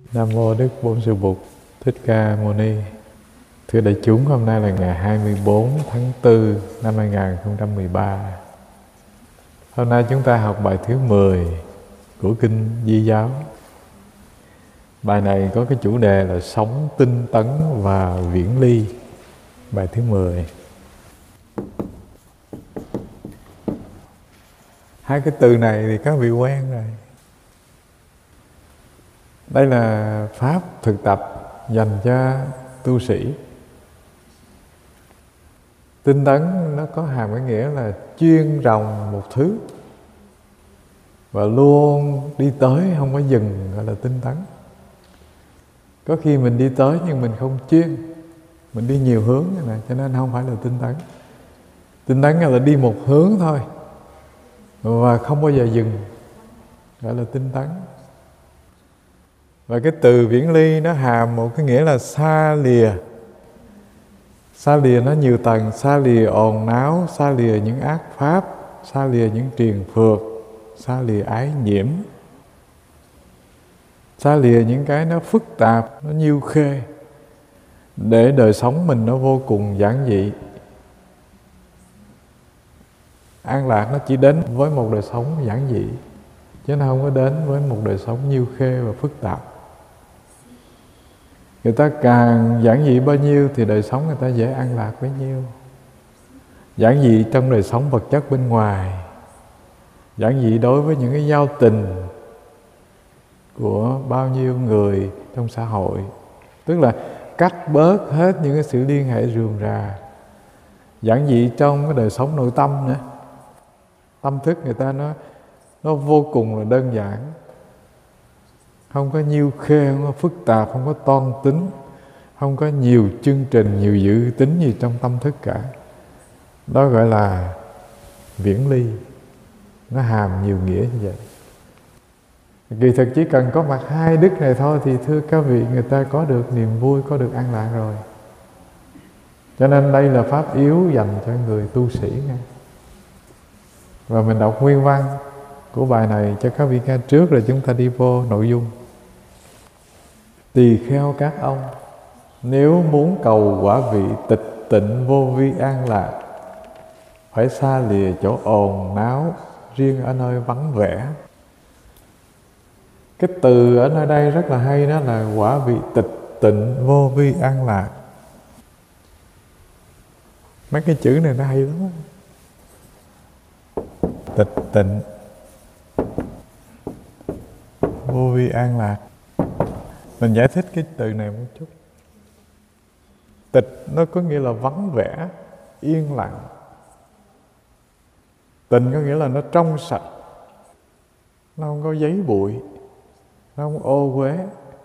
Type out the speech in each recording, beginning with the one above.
Nam mô Đức Bổn Sư Bụt Thích Ca Mâu Ni. Thưa đại chúng, hôm nay là ngày 24 tháng 4 năm 2013. Hôm nay chúng ta học bài thứ 10 của Kinh Di Giáo. Bài này có cái chủ đề là sống tinh tấn và viễn ly. Bài thứ 10. Hai cái từ này thì các vị quen rồi. Đây là pháp thực tập dành cho tu sĩ. Tinh tấn nó có hàm cái nghĩa là chuyên ròng một thứ và luôn đi tới, không có dừng, gọi là tinh tấn. Có khi mình đi tới nhưng mình không chuyên, mình đi nhiều hướng này, cho nên không phải là tinh tấn. Tinh tấn là đi một hướng thôi và không bao giờ dừng, gọi là tinh tấn. Và cái từ viễn ly nó hàm một cái nghĩa là xa lìa. Xa lìa nó nhiều tầng, xa lìa ồn náo, xa lìa những ác pháp, xa lìa những triền phược, xa lìa ái nhiễm, xa lìa những cái nó phức tạp, nó nhiêu khê, để đời sống mình nó vô cùng giản dị. An lạc nó chỉ đến với một đời sống giản dị, chứ nó không có đến với một đời sống nhiêu khê và phức tạp. Người ta càng giản dị bao nhiêu thì đời sống người ta dễ an lạc bấy nhiêu. Giản dị trong đời sống vật chất bên ngoài, giản dị đối với những cái giao tình của bao nhiêu người trong xã hội, tức là cắt bớt hết những cái sự liên hệ rườm rà. Giản dị trong cái đời sống nội tâm nữa. Tâm thức người ta nó vô cùng là đơn giản, không có nhiêu khê, không có phức tạp, không có toan tính, không có nhiều chương trình, nhiều dự tính gì trong tâm thức cả. Đó gọi là viễn ly. Nó hàm nhiều nghĩa như vậy. Kỳ thực chỉ cần có mặt hai đức này thôi thì thưa các vị, người ta có được niềm vui, có được an lạc rồi. Cho nên đây là pháp yếu dành cho người tu sĩ nha. Và mình đọc nguyên văn của bài này cho các vị nghe trước rồi chúng ta đi vô nội dung. Tỳ kheo các ông, nếu muốn cầu quả vị tịch tịnh vô vi an lạc, phải xa lìa chỗ ồn náo, riêng ở nơi vắng vẻ. Cái từ ở nơi đây rất là hay, đó là quả vị tịch tịnh vô vi an lạc. Mấy cái chữ này nó hay lắm. Tịch tịnh vô vi an lạc. Mình giải thích cái từ này một chút. Tịch nó có nghĩa là vắng vẻ, yên lặng. Tịnh có nghĩa là nó trong sạch, nó không có giấy bụi, nó không ô uế.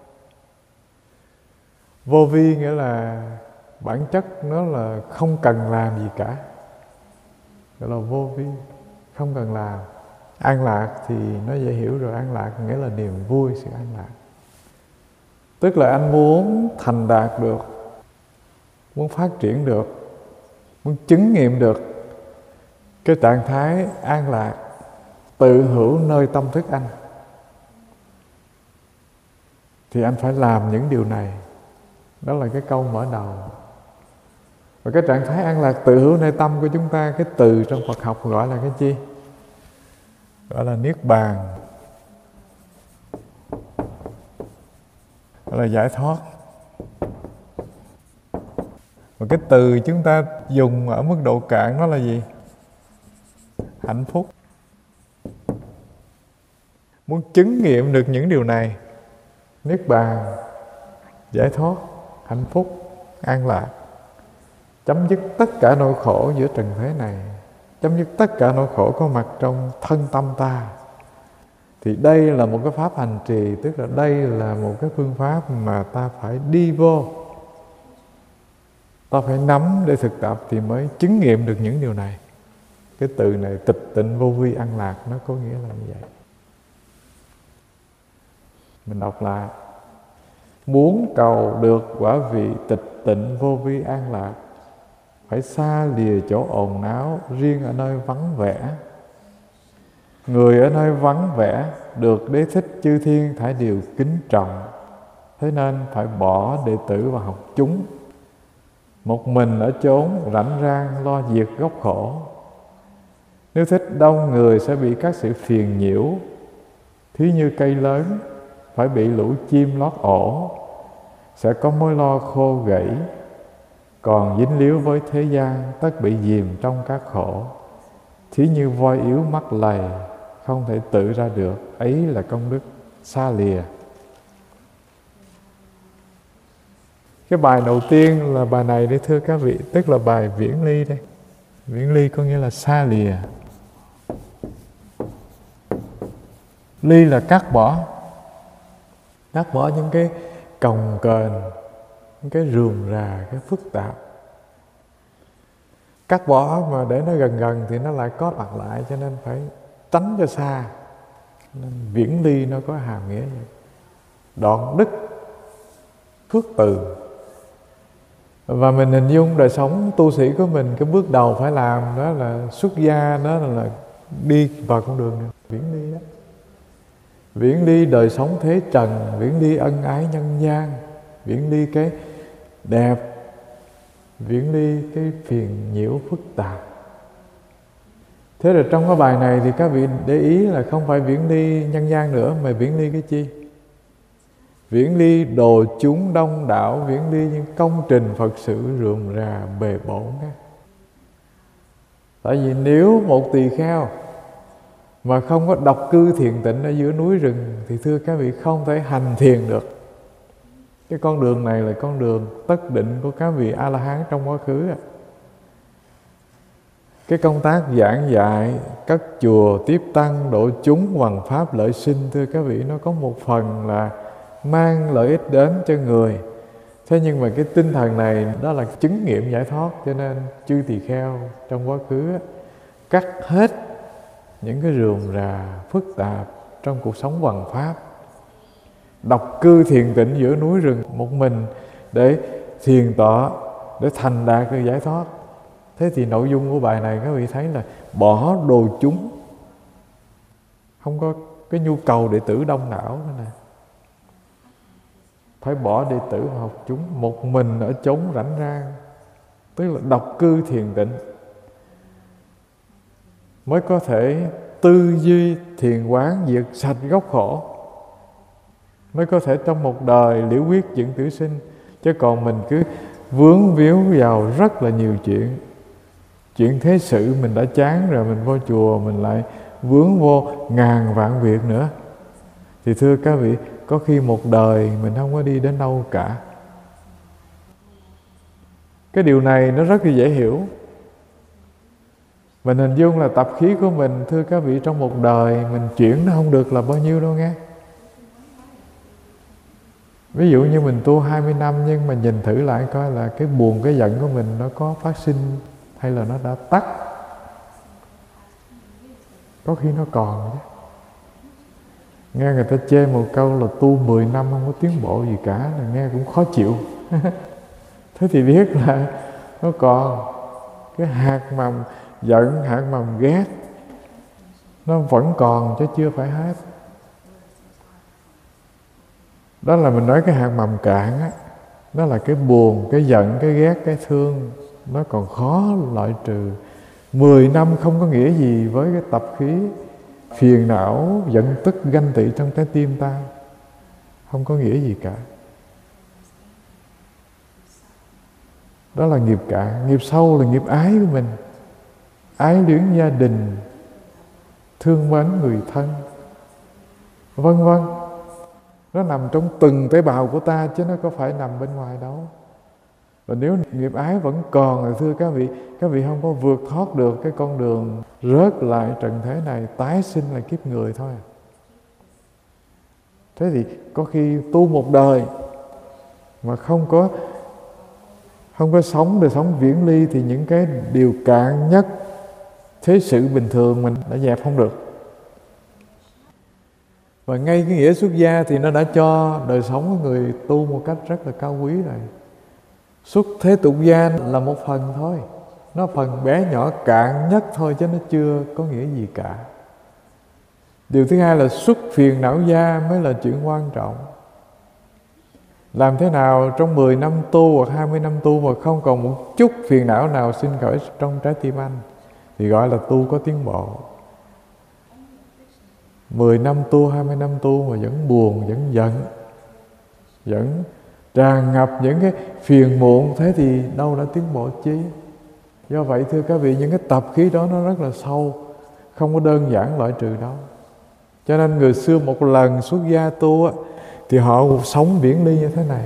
Vô vi nghĩa là bản chất nó là không cần làm gì cả, gọi là vô vi, không cần làm. An lạc thì nó dễ hiểu rồi, an lạc nghĩa là niềm vui, sự an lạc. Tức là anh muốn thành đạt được, muốn phát triển được, muốn chứng nghiệm được cái trạng thái an lạc tự hữu nơi tâm thức anh, thì anh phải làm những điều này. Đó là cái câu mở đầu. Và cái trạng thái an lạc tự hữu nơi tâm của chúng ta, cái từ trong Phật học gọi là cái chi? Gọi là niết bàn, gọi là giải thoát. Và cái từ chúng ta dùng ở mức độ cạn đó là gì? Hạnh phúc. Muốn chứng nghiệm được những điều này, niết bàn, giải thoát, hạnh phúc, an lạc, chấm dứt tất cả nỗi khổ giữa trần thế này, chấm dứt tất cả nỗi khổ có mặt trong thân tâm ta, thì đây là một cái pháp hành trì, tức là đây là một cái phương pháp mà ta phải đi vô, ta phải nắm để thực tập thì mới chứng nghiệm được những điều này. Cái từ này tịch tịnh vô vi an lạc nó có nghĩa là như vậy. Mình đọc lại. Muốn cầu được quả vị tịch tịnh vô vi an lạc, phải xa lìa chỗ ồn náo, riêng ở nơi vắng vẻ. Người ở nơi vắng vẻ được Đế Thích Chư Thiên thải điều kính trọng, Thế nên phải bỏ đệ tử vào học chúng, một mình ở chốn rảnh rang lo diệt gốc khổ. Nếu thích đông người sẽ bị các sự phiền nhiễu, thí như cây lớn phải bị lũ chim lót ổ, sẽ có mối lo khô gãy. Còn dính líu với thế gian, tất bị dìm trong các khổ. Thí như voi yếu mắc lầy, không thể tự ra được, ấy là công đức xa lìa. Cái bài đầu tiên là bài này đây thưa các vị, tức là bài viễn ly đây. Viễn ly có nghĩa là xa lìa. Ly là cắt bỏ những cái cồng kềnh, những cái rườm rà, cái phức tạp. Cắt bỏ mà để nó gần gần thì nó lại có mặt lại, cho nên phải tránh cho xa. Nên viễn ly nó có hàm nghĩa vậy. Đoạn đức, phước từ. Và mình hình dung đời sống tu sĩ của mình, cái bước đầu phải làm đó là xuất gia, đó là đi vào con đường này, viễn ly đó. Viễn ly đời sống thế trần, viễn ly ân ái nhân gian, viễn ly cái đẹp, viễn ly cái phiền nhiễu phức tạp. Thế rồi trong cái bài này thì các vị để ý là không phải viễn ly nhân gian nữa, mà viễn ly cái chi? Viễn ly đồ chúng đông đảo, viễn ly những công trình Phật sự rườm rà bề bộn. Tại vì nếu một tỳ kheo mà không có độc cư thiền tịnh ở giữa núi rừng thì thưa các vị không thể hành thiền được. Cái con đường này là con đường tất định của các vị A-la-hán trong quá khứ. Cái công tác giảng dạy, cất chùa, tiếp tăng, độ chúng, hoằng pháp, lợi sinh, thưa các vị, nó có một phần là mang lợi ích đến cho người. Thế nhưng mà cái tinh thần này đó là chứng nghiệm giải thoát, cho nên chư tỳ kheo trong quá khứ cắt hết những cái rườm rà phức tạp trong cuộc sống hoằng pháp, độc cư thiền tịnh giữa núi rừng một mình để thiền tọa, để thành đạt được giải thoát. Thế thì nội dung của bài này các vị thấy là bỏ đồ chúng, không có cái nhu cầu đệ tử đông đảo nữa nè. Phải bỏ đệ tử vào học chúng, một mình ở chốn rảnh rang, tức là độc cư thiền tịnh, mới có thể tư duy thiền quán diệt sạch gốc khổ, mới có thể trong một đời liễu quyết dựng tử sinh. Chứ còn mình cứ vướng víu vào rất là nhiều chuyện thế sự mình đã chán rồi, mình vô chùa mình lại vướng vô ngàn vạn việc nữa, thì thưa các vị, có khi một đời mình không có đi đến đâu cả. Cái điều này nó rất là dễ hiểu. Mình hình dung là tập khí của mình, thưa các vị, trong một đời mình chuyển nó không được là bao nhiêu đâu nghe. Ví dụ như mình tu 20 năm nhưng mà nhìn thử lại coi là cái buồn, cái giận của mình nó có phát sinh hay là nó đã tắt. Có khi nó còn chứ. Nghe người ta chê một câu là tu 10 năm không có tiến bộ gì cả là nghe cũng khó chịu. Thế thì biết là nó còn cái hạt mầm giận, hạt mầm ghét, nó vẫn còn chứ chưa phải hết. Đó là mình nói cái hạt mầm cạn á, đó là cái buồn, cái giận, cái ghét, cái thương, nó còn khó loại trừ. 10 năm không có nghĩa gì với cái tập khí phiền não, giận tức, ganh tị trong trái tim ta. Không có nghĩa gì cả. Đó là nghiệp cạn. Nghiệp sâu là nghiệp ái của mình. Ái luyến gia đình, thương mến người thân, vân vân. Nó nằm trong từng tế bào của ta chứ nó có phải nằm bên ngoài đâu. Và nếu nghiệp ái vẫn còn thì thưa các vị không có vượt thoát được cái con đường rớt lại trần thế này, tái sinh là kiếp người thôi. Thế thì có khi tu một đời mà không có sống đời sống viễn ly thì những cái điều cạn nhất thế sự bình thường mình đã dẹp không được. Và ngay cái nghĩa xuất gia thì nó đã cho đời sống của người tu một cách rất là cao quý rồi. Xuất thế tục gia là một phần thôi, nó phần bé nhỏ cạn nhất thôi chứ nó chưa có nghĩa gì cả. Điều thứ hai là xuất phiền não gia mới là chuyện quan trọng. Làm thế nào trong 10 năm tu hoặc 20 năm tu mà không còn một chút phiền não nào sinh khởi trong trái tim anh thì gọi là tu có tiến bộ. 10 năm tu, 20 năm tu mà vẫn buồn, vẫn giận, vẫn tràn ngập những cái phiền muộn, thế thì đâu đã tiến bộ chi. Do vậy thưa các vị, những cái tập khí đó nó rất là sâu, không có đơn giản loại trừ đâu. Cho nên người xưa một lần xuất gia tu á, thì họ sống biển ly như thế này.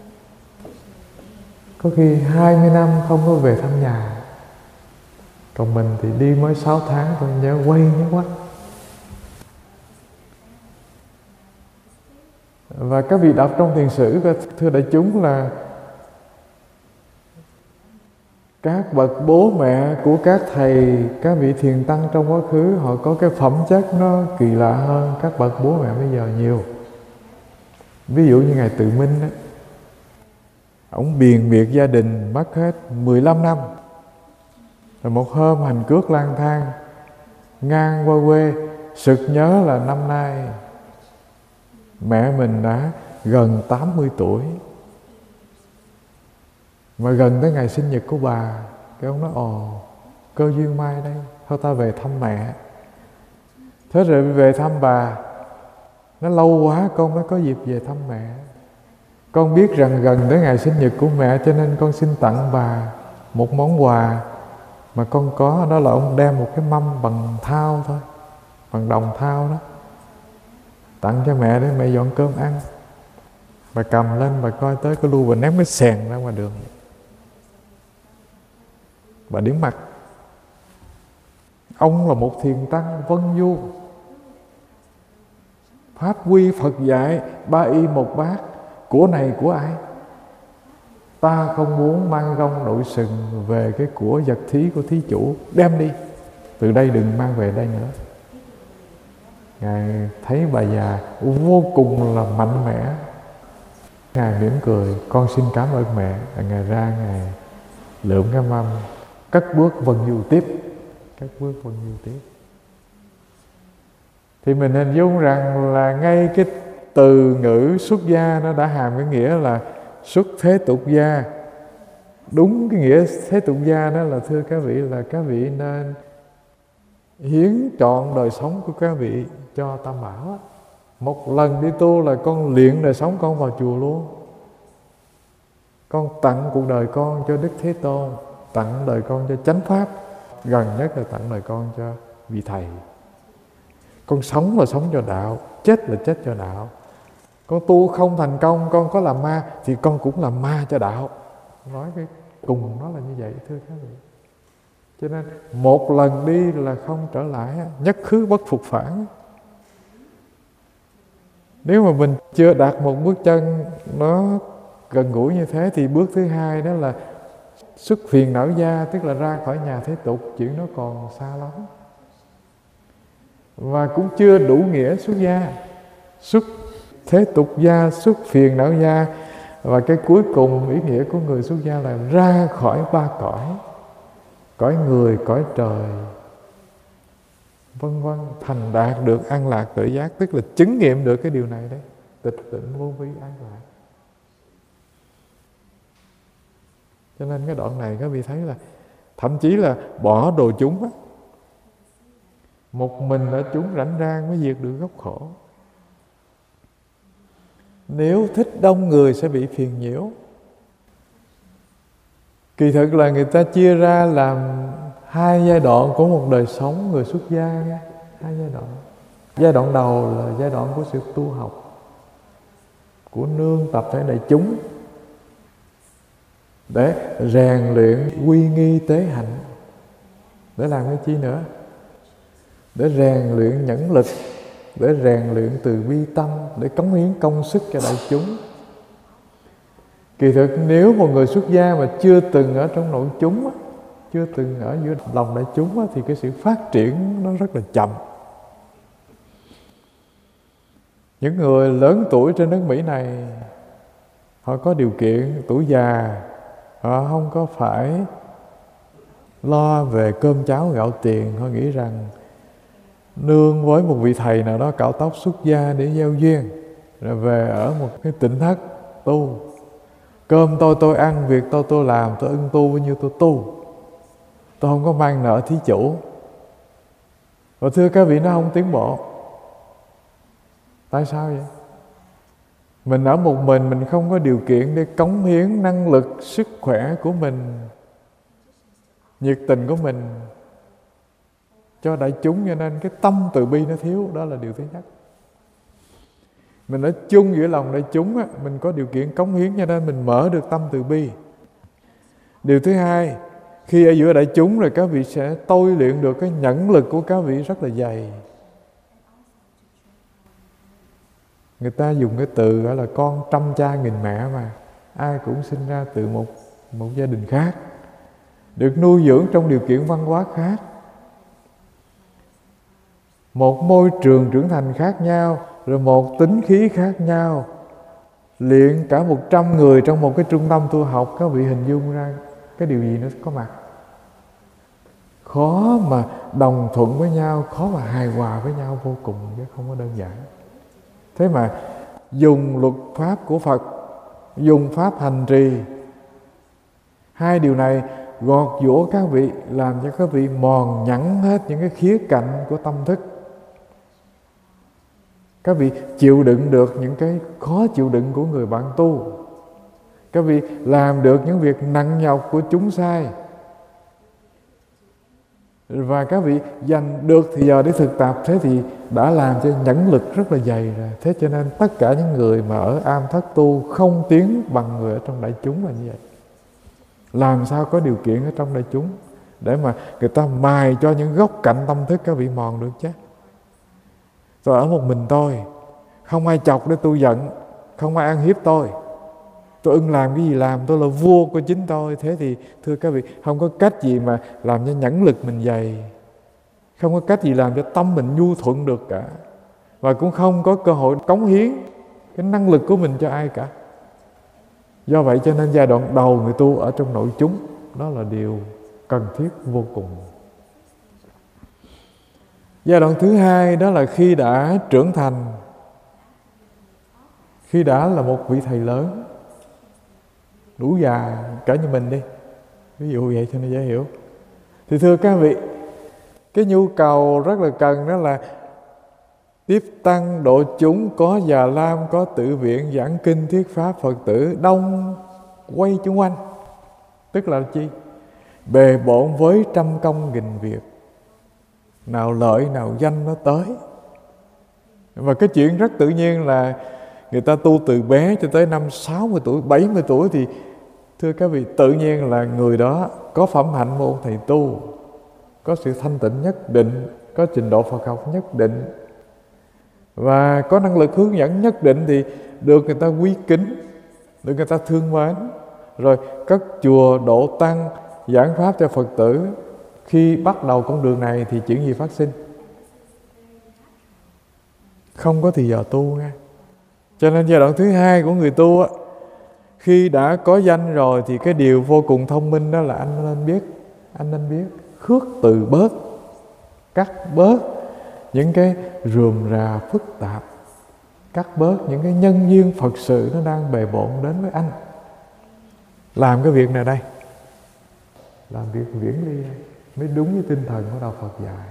Có khi 20 năm không có về thăm nhà. Còn mình thì đi mới 6 tháng thôi, nhớ quay nhớ quắt. Và các vị đọc trong thiền sử, thưa đại chúng, là các bậc bố mẹ của các thầy, các vị thiền tăng trong quá khứ, họ có cái phẩm chất nó kỳ lạ hơn các bậc bố mẹ bây giờ nhiều. Ví dụ như Ngài Tự Minh đó, ổng biền biệt gia đình mất hết 15 năm. Rồi một hôm hành cước lang thang ngang qua quê, sực nhớ là năm nay mẹ mình đã gần 80 tuổi, mà gần tới ngày sinh nhật của bà. Cái ông nói cơ duyên mai đây, thôi ta về thăm mẹ. Thế rồi về thăm bà, nó lâu quá con mới có dịp về thăm mẹ. Con biết rằng gần tới ngày sinh nhật của mẹ, cho nên con xin tặng bà một món quà mà con có, đó là ông đem một cái mâm bằng thau thôi, bằng đồng thau đó, tặng cho mẹ để mẹ dọn cơm ăn. Bà cầm lên, bà coi tới cái lu, bà ném cái xèn ra ngoài đường. Bà điểm mặt. Ông là một thiền tăng vân du, pháp quy Phật dạy 3 y 1 bát, của này của ai? Ta không muốn mang rong đội sừng về cái của vật thí của thí chủ, đem đi, từ đây đừng mang về đây nữa. Ngài thấy bà già vô cùng là mạnh mẽ, Ngài mỉm cười, con xin cảm ơn mẹ. Ngài ra, Ngài lượm cái mâm, cất bước vân du tiếp. Thì mình hình dung rằng là ngay cái từ ngữ xuất gia nó đã hàm cái nghĩa là xuất thế tục gia. Đúng cái nghĩa thế tục gia đó là, thưa các vị, là các vị nên hiến trọn đời sống của các vị cho Tam Bảo. Một lần đi tu là con luyện đời sống con vào chùa luôn. Con tặng cuộc đời con cho Đức Thế Tôn, tặng đời con cho chánh pháp, gần nhất là tặng đời con cho vị thầy. Con sống là sống cho đạo, chết là chết cho đạo. Con tu không thành công, con có làm ma thì con cũng làm ma cho đạo. Nói cái cùng nó là như vậy, thưa các vị. Cho nên một lần đi là không trở lại, nhất khứ bất phục phản. Nếu mà mình chưa đặt một bước chân nó gần gũi như thế, thì bước thứ hai đó là xuất phiền não gia, tức là ra khỏi nhà thế tục. Chuyện nó còn xa lắm, và cũng chưa đủ nghĩa xuất gia. Xuất thế tục gia, xuất phiền não gia, và cái cuối cùng ý nghĩa của người xuất gia là ra khỏi 3 cõi, cõi người, cõi trời, vân vân, thành đạt được an lạc tự giác, tức là chứng nghiệm được cái điều này đấy, tịch tịnh vô vi an lạc. Cho nên cái đoạn này các vị thấy là thậm chí là bỏ đồ chúng á, một mình ở chúng rảnh rang mới diệt được gốc khổ. Nếu thích đông người sẽ bị phiền nhiễu. Kỳ thực là người ta chia ra làm 2 giai đoạn của một đời sống người xuất gia nha. 2 giai đoạn. Giai đoạn đầu là giai đoạn của sự tu học, của nương tập thể đại chúng, để rèn luyện quy nghi tế hạnh. Để làm cái chi nữa? Để rèn luyện nhẫn lực, để rèn luyện từ bi tâm, để cống hiến công sức cho đại chúng. Kỳ thực nếu một người xuất gia mà chưa từng ở trong nội chúng, chưa từng ở giữa lòng đại chúng, thì cái sự phát triển nó rất là chậm. Những người lớn tuổi trên nước Mỹ này, họ có điều kiện, tuổi già, họ không có phải lo về cơm cháo gạo tiền. Họ nghĩ rằng nương với một vị thầy nào đó cạo tóc xuất gia để gieo duyên, rồi về ở một cái tỉnh thất tu. Cơm tôi ăn, việc tôi làm, tôi ưng tu bao nhiêu tôi tu. Tôi không có mang nợ thí chủ. Và thưa các vị, nó không tiến bộ. Tại sao vậy? Mình ở một mình không có điều kiện để cống hiến năng lực, sức khỏe của mình, nhiệt tình của mình cho đại chúng, cho nên cái tâm từ bi nó thiếu. Đó là điều thứ nhất. Mình ở chung giữa lòng đại chúng á, mình có điều kiện cống hiến cho nên mình mở được tâm từ bi. Điều thứ hai, khi ở giữa đại chúng rồi các vị sẽ tôi luyện được cái nhẫn lực của các vị rất là dày. Người ta dùng cái từ gọi là con trăm cha nghìn mẹ mà. Ai cũng sinh ra từ một gia đình khác, được nuôi dưỡng trong điều kiện văn hóa khác, một môi trường trưởng thành khác nhau, rồi một tính khí khác nhau. Luyện cả 100 người trong một cái trung tâm tu học, các vị hình dung ra cái điều gì nó có mặt. Khó mà đồng thuận với nhau, khó mà hài hòa với nhau vô cùng, chứ không có đơn giản. Thế mà dùng luật pháp của Phật, dùng pháp hành trì, hai điều này gọt giũa các vị, làm cho các vị mòn nhẵn hết những cái khía cạnh của tâm thức. Các vị chịu đựng được những cái khó chịu đựng của người bạn tu. Các vị làm được những việc nặng nhọc của chúng sai. Và các vị dành được thì giờ để thực tập, thế thì đã làm cho nhẫn lực rất là dày rồi. Thế cho nên tất cả những người mà ở am thất tu không tiến bằng người ở trong đại chúng là như vậy. Làm sao có điều kiện ở trong đại chúng để mà người ta mài cho những góc cạnh tâm thức các vị mòn được chứ. Tôi ở một mình tôi, không ai chọc để tôi giận, không ai ăn hiếp tôi ưng làm cái gì làm, tôi là vua của chính tôi. Thế thì thưa các vị, không có cách gì mà làm cho nhẫn lực mình dày, không có cách gì làm cho tâm mình nhu thuận được cả, và cũng không có cơ hội cống hiến cái năng lực của mình cho ai cả. Do vậy cho nên giai đoạn đầu người tu ở trong nội chúng, đó là điều cần thiết vô cùng. Giai đoạn thứ hai đó là khi đã trưởng thành, khi đã là một vị thầy lớn, đủ già cả như mình đi, ví dụ vậy cho nó dễ hiểu. Thì thưa các vị, cái nhu cầu rất là cần đó là tiếp tăng độ chúng, có già lam, có tự viện, giảng kinh thuyết pháp, Phật tử đông quay chung quanh. Tức là chi? Bề bộn với trăm công nghìn việc, nào lợi nào danh nó tới. Và cái chuyện rất tự nhiên là người ta tu từ bé cho tới năm 60 tuổi, 70 tuổi thì thưa các vị, tự nhiên là người đó có phẩm hạnh môn thầy tu, có sự thanh tịnh nhất định, có trình độ Phật học nhất định, và có năng lực hướng dẫn nhất định, thì được người ta quý kính, được người ta thương mến, rồi cất chùa độ tăng, giảng pháp cho Phật tử. Khi bắt đầu con đường này thì chuyện gì phát sinh? Không có thì giờ tu nha. Cho nên giai đoạn thứ hai của người tu á, khi đã có danh rồi thì cái điều vô cùng thông minh đó là anh nên biết khước từ bớt, cắt bớt những cái rườm rà phức tạp, cắt bớt những cái nhân duyên Phật sự nó đang bề bộn đến với anh. Làm cái việc này đây, làm việc viễn ly đây, mới đúng với tinh thần của đạo Phật dạy.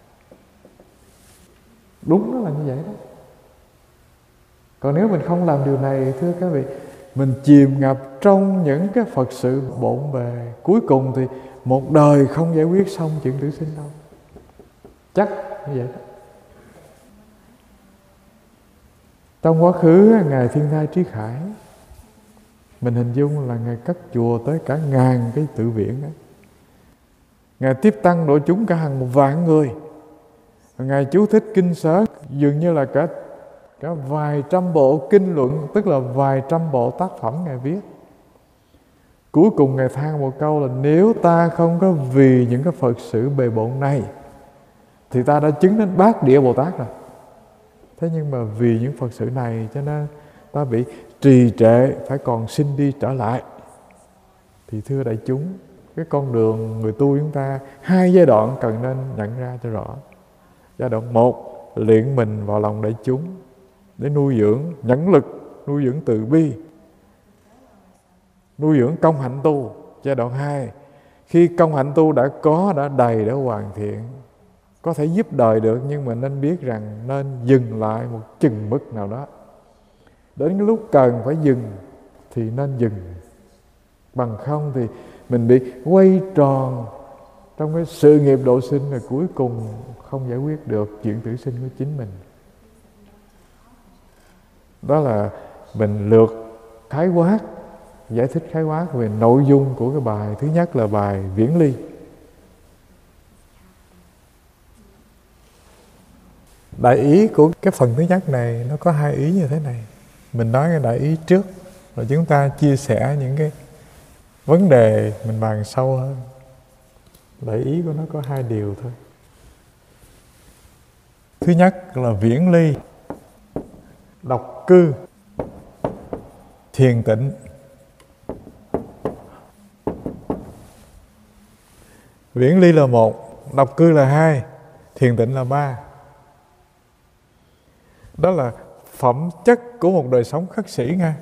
Đúng nó là như vậy đó. Còn nếu mình không làm điều này, thưa các vị, mình chìm ngập trong những cái Phật sự bộn bề, cuối cùng thì một đời không giải quyết xong chuyện tử sinh đâu. Chắc như vậy đó. Trong quá khứ, Ngài Thiên Thai Trí Khải, mình hình dung là Ngài cất chùa tới cả ngàn cái tự viện đó. Ngài tiếp tăng độ chúng cả hàng 1.000 người. Ngài chú thích kinh sớ dường như là cả vài trăm bộ kinh luận, tức là vài trăm bộ tác phẩm Ngài viết. Cuối cùng Ngài than một câu là nếu ta không có vì những cái Phật sự bề bộn này thì ta đã chứng đến Bát Địa Bồ Tát rồi. Thế nhưng mà vì những Phật sự này cho nên ta bị trì trệ, phải còn xin đi trở lại. Thì thưa đại chúng, cái con đường người tu chúng ta hai giai đoạn cần nên nhận ra cho rõ. Giai đoạn 1, luyện mình vào lòng đại chúng để nuôi dưỡng nhẫn lực, nuôi dưỡng từ bi. nuôi dưỡng công hạnh tu. Giai đoạn 2, khi công hạnh tu đã đầy, đã hoàn thiện, có thể giúp đời được, nhưng mà nên biết rằng nên dừng lại một chừng mức nào đó. Đến cái lúc cần phải dừng thì nên dừng. Bằng không thì mình bị quay tròn trong cái sự nghiệp độ sinh, rồi cuối cùng không giải quyết được chuyện tử sinh của chính mình. Đó là mình lược khái quát, giải thích khái quát về nội dung của cái bài thứ nhất là bài Viễn Ly. Đại ý của cái phần thứ nhất này nó có hai ý như thế này. Mình nói cái đại ý trước, rồi chúng ta chia sẻ những cái vấn đề mình bàn sâu hơn. Đại ý của nó có hai điều thôi. Thứ nhất là viễn ly, độc cư, thiền tịnh. Viễn ly là 1, độc cư là 2, thiền tịnh là 3. Đó là phẩm chất của một đời sống khất sĩ nha.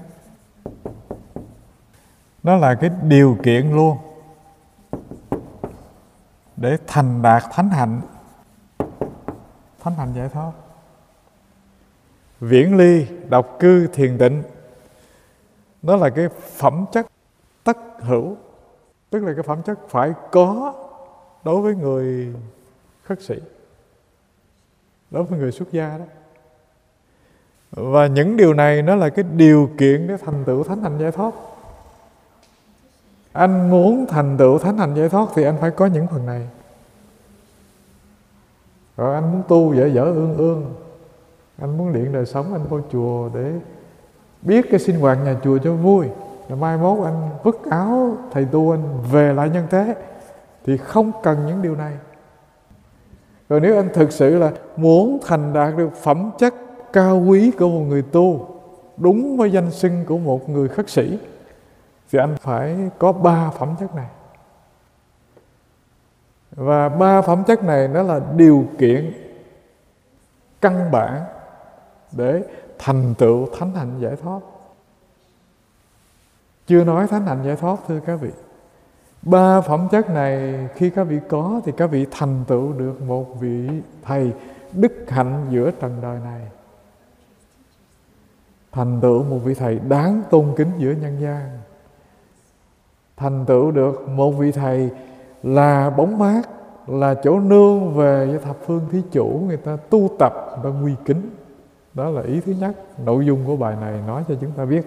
Nó là cái điều kiện luôn để thành đạt thánh hạnh giải thoát. Viễn ly, độc cư, thiền tịnh, nó là cái phẩm chất tất hữu, tức là cái phẩm chất phải có đối với người khất sĩ, đối với người xuất gia đó. Và những điều này nó là cái điều kiện để thành tựu thánh hạnh giải thoát. Anh muốn thành tựu thánh hạnh giải thoát thì anh phải có những phần này. Rồi anh muốn tu dở dở ương ương, anh muốn luyện đời sống, anh vô chùa để biết cái sinh hoạt nhà chùa cho vui, rồi mai mốt anh vứt áo thầy tu anh về lại nhân thế, thì không cần những điều này. Rồi nếu anh thực sự là muốn thành đạt được phẩm chất cao quý của một người tu, đúng với danh xưng của một người khất sĩ, thì anh phải có 3 phẩm chất này. Và 3 phẩm chất này nó là điều kiện căn bản để thành tựu thánh hạnh giải thoát. Chưa nói thánh hạnh giải thoát thưa các vị. 3 phẩm chất này khi các vị có thì các vị thành tựu được một vị thầy đức hạnh giữa trần đời này, thành tựu một vị thầy đáng tôn kính giữa nhân gian, thành tựu được một vị thầy là bóng mát, là chỗ nương về cho thập phương thí chủ người ta tu tập, người ta quy kính. Đó là ý thứ nhất, nội dung của bài này nói cho chúng ta biết.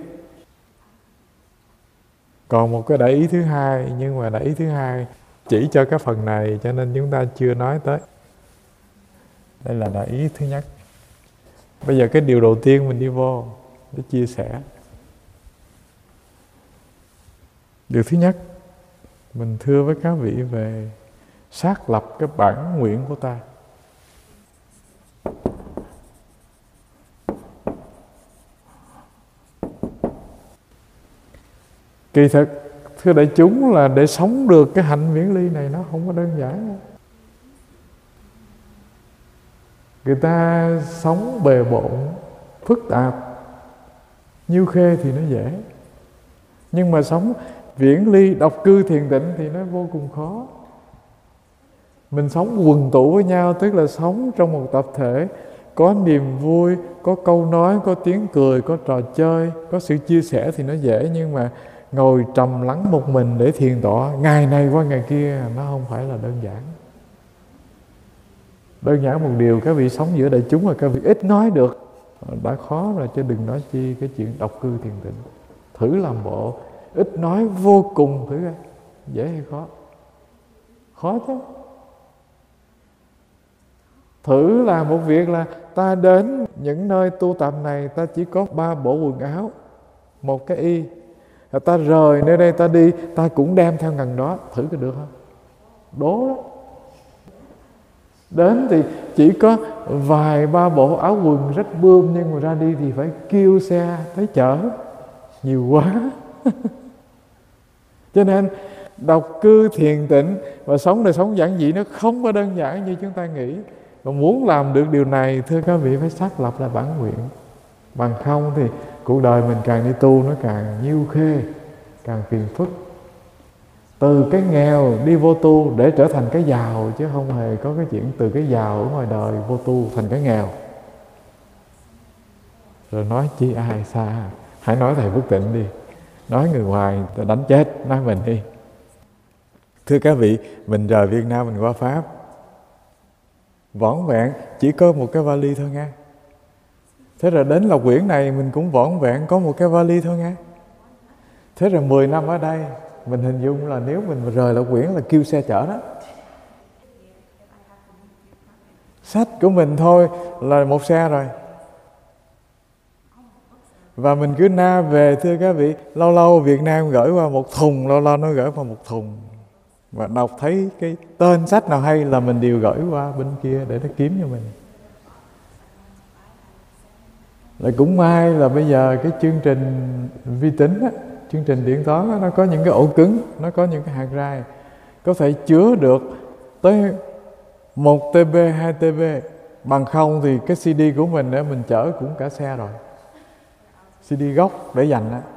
Còn một cái đại ý thứ hai, nhưng mà đại ý thứ hai chỉ cho cái phần này cho nên chúng ta chưa nói tới. Đây là đại ý thứ nhất. Bây giờ cái điều đầu tiên mình đi vô để chia sẻ. Điều thứ nhất, mình thưa với các vị về xác lập cái bản nguyện của ta. Kỳ thực, thưa đại chúng, là để sống được cái hạnh viễn ly này nó không có đơn giản. Người ta sống bề bộn, phức tạp, nhiêu khê thì nó dễ. Nhưng mà sống viễn ly, độc cư, thiền tịnh thì nó vô cùng khó. Mình sống quần tụ với nhau, tức là sống trong một tập thể, có niềm vui, có câu nói, có tiếng cười, có trò chơi, có sự chia sẻ thì nó dễ. Nhưng mà ngồi trầm lắng một mình để thiền tọa ngày này qua ngày kia, nó không phải là đơn giản. Đơn giản một điều, các vị sống giữa đại chúng mà các vị ít nói được đã khó rồi, chứ đừng nói chi cái chuyện độc cư thiền tịnh. Thử làm bộ ít nói vô cùng, thử coi dễ hay khó? Khó chứ. Thử làm một việc là ta đến những nơi tu tập này, ta chỉ có 3 bộ quần áo, 1 cái y, ta rời nơi đây ta đi, ta cũng đem theo ngần đó. Thử có được không? Đố đó. Đến thì chỉ có vài 3 bộ áo quần rách bươm, nhưng mà ra đi thì phải kêu xe tới chở, nhiều quá. Cho nên độc cư thiền tịnh và sống đời sống giản dị nó không có đơn giản như chúng ta nghĩ. Và muốn làm được điều này, thưa các vị, phải xác lập là bản nguyện. Bằng không thì cuộc đời mình càng đi tu nó càng nhiêu khê, càng phiền phức. Từ cái nghèo đi vô tu để trở thành cái giàu, chứ không hề có cái chuyện từ cái giàu ở ngoài đời vô tu thành cái nghèo. Rồi nói chi ai xa, hãy nói thầy Phước Tịnh đi, nói người ngoài ta đánh chết, nói mình đi. Thưa các vị, mình rời Việt Nam mình qua Pháp, vỏn vẹn chỉ có một cái vali thôi nghe. Thế rồi đến Lộc Quyển này mình cũng vỏn vẹn có một cái vali thôi nghe. Thế rồi 10 năm ở đây, mình hình dung là nếu mình rời Lộc Quyển là kêu xe chở đó. Sách của mình thôi là một xe rồi. Và mình cứ na về, thưa các vị, lâu lâu Việt Nam gửi qua một thùng, lâu lâu nó gửi qua một thùng. Và đọc thấy cái tên sách nào hay là mình đều gửi qua bên kia để nó kiếm cho mình. Lại cũng may là bây giờ cái chương trình vi tính á, chương trình điện toán á, nó có những cái ổ cứng, nó có những cái hạt rai, có thể chứa được tới 1 TB, 2 TB. Bằng không thì cái CD của mình để mình chở cũng cả xe rồi. CD gốc để dành á.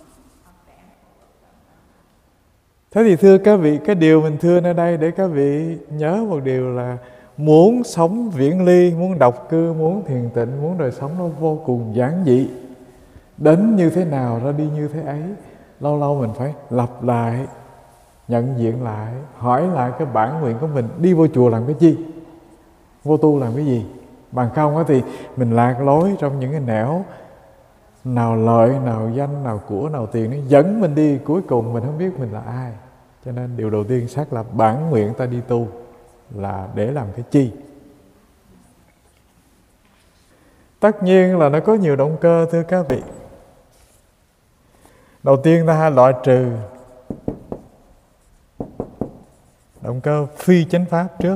Thế thì thưa các vị, cái điều mình thưa ở đây để các vị nhớ một điều là muốn sống viễn ly, muốn độc cư, muốn thiền tịnh, muốn đời sống nó vô cùng giản dị, đến như thế nào ra đi như thế ấy. Lâu lâu mình phải lặp lại, nhận diện lại, hỏi lại cái bản nguyện của mình. Đi vô chùa làm cái gì? Vô tu làm cái gì? Bằng không thì mình lạc lối trong những cái nẻo nào lợi, nào danh, nào của, nào tiền, nó dẫn mình đi, cuối cùng mình không biết mình là ai. Cho nên điều đầu tiên xác lập bản nguyện ta đi tu là để làm cái chi. Tất nhiên là nó có nhiều động cơ, thưa các vị. Đầu tiên ta loại trừ động cơ phi chánh pháp trước.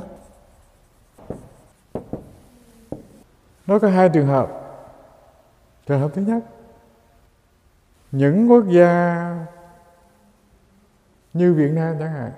Nó có hai trường hợp. Trường hợp thứ nhất, những quốc gia như Việt Nam chẳng hạn,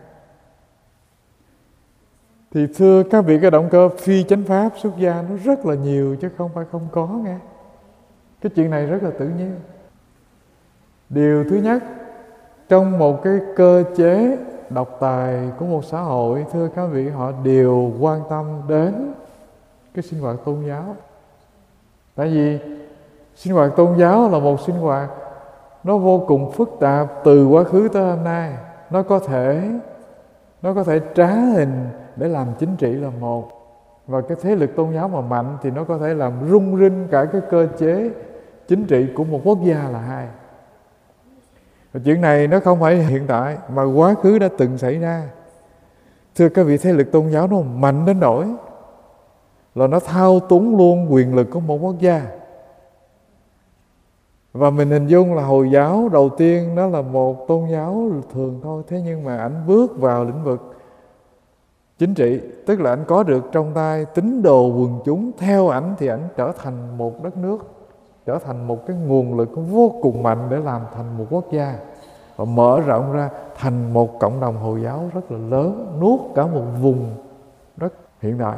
thì thưa các vị, cái động cơ phi chánh pháp xuất gia nó rất là nhiều, chứ không phải không có nghe. Cái chuyện này rất là tự nhiên. Điều thứ nhất, trong một cái cơ chế độc tài của một xã hội, thưa các vị, họ đều quan tâm đến cái sinh hoạt tôn giáo. Tại vì sinh hoạt tôn giáo là một sinh hoạt nó vô cùng phức tạp từ quá khứ tới hôm nay. Nó có thể trá hình để làm chính trị là một, và cái thế lực tôn giáo mà mạnh thì nó có thể làm rung rinh cả cái cơ chế chính trị của một quốc gia là hai. Và chuyện này nó không phải hiện tại mà quá khứ đã từng xảy ra. Thưa các vị, thế lực tôn giáo nó mạnh đến nỗi là nó thao túng luôn quyền lực của một quốc gia. Và mình hình dung là Hồi giáo đầu tiên nó là một tôn giáo thường thôi, thế nhưng mà ảnh bước vào lĩnh vực chính trị, tức là ảnh có được trong tay tín đồ quần chúng theo ảnh, thì ảnh trở thành một đất nước, trở thành một cái nguồn lực vô cùng mạnh để làm thành một quốc gia, và mở rộng ra thành một cộng đồng Hồi giáo rất là lớn, nuốt cả một vùng đất hiện đại.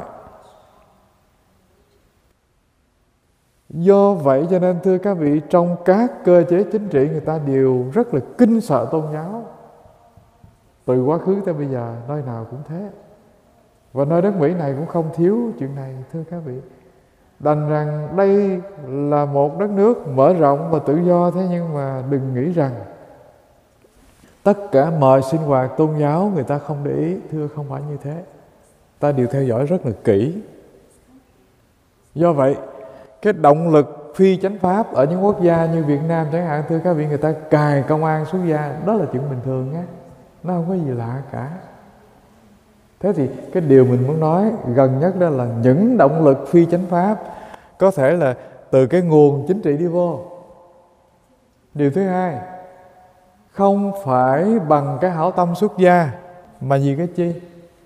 Do vậy cho nên thưa các vị, trong các cơ chế chính trị người ta đều rất là kinh sợ tôn giáo. Từ quá khứ tới bây giờ nơi nào cũng thế. Và nơi đất Mỹ này cũng không thiếu chuyện này, thưa các vị. Đành rằng đây là một đất nước mở rộng và tự do, thế nhưng mà đừng nghĩ rằng tất cả mọi sinh hoạt tôn giáo người ta không để ý. Thưa, không phải như thế. Ta đều theo dõi rất là kỹ. Do vậy, cái động lực phi chánh pháp ở những quốc gia như Việt Nam chẳng hạn, thưa các vị, người ta cài công an xuất gia, đó là chuyện bình thường á, nó không có gì lạ cả. Thế thì cái điều mình muốn nói gần nhất đó là những động lực phi chánh pháp có thể là từ cái nguồn chính trị đi vô. Điều thứ hai, không phải bằng cái hảo tâm xuất gia, mà vì cái chi?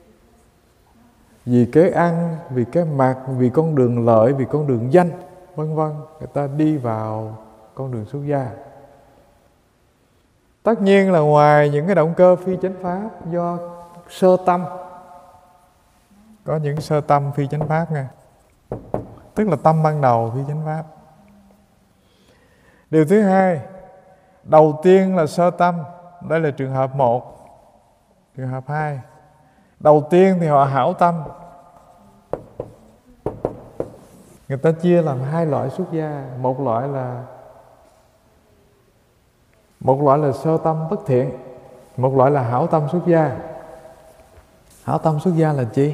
Vì cái ăn, vì cái mặc, vì con đường lợi, vì con đường danh, vân vân, người ta đi vào con đường xuất gia. Tất nhiên là ngoài những cái động cơ phi chánh pháp do sơ tâm, có những sơ tâm phi chánh pháp nha, tức là tâm ban đầu phi chánh pháp. Điều thứ hai, đầu tiên là sơ tâm, Đây là trường hợp 1. Trường hợp 2, đầu tiên thì họ hảo tâm. Người ta chia làm 2 loại xuất gia. Một loại là sơ tâm bất thiện, một loại là hảo tâm xuất gia. Hảo tâm xuất gia là chi?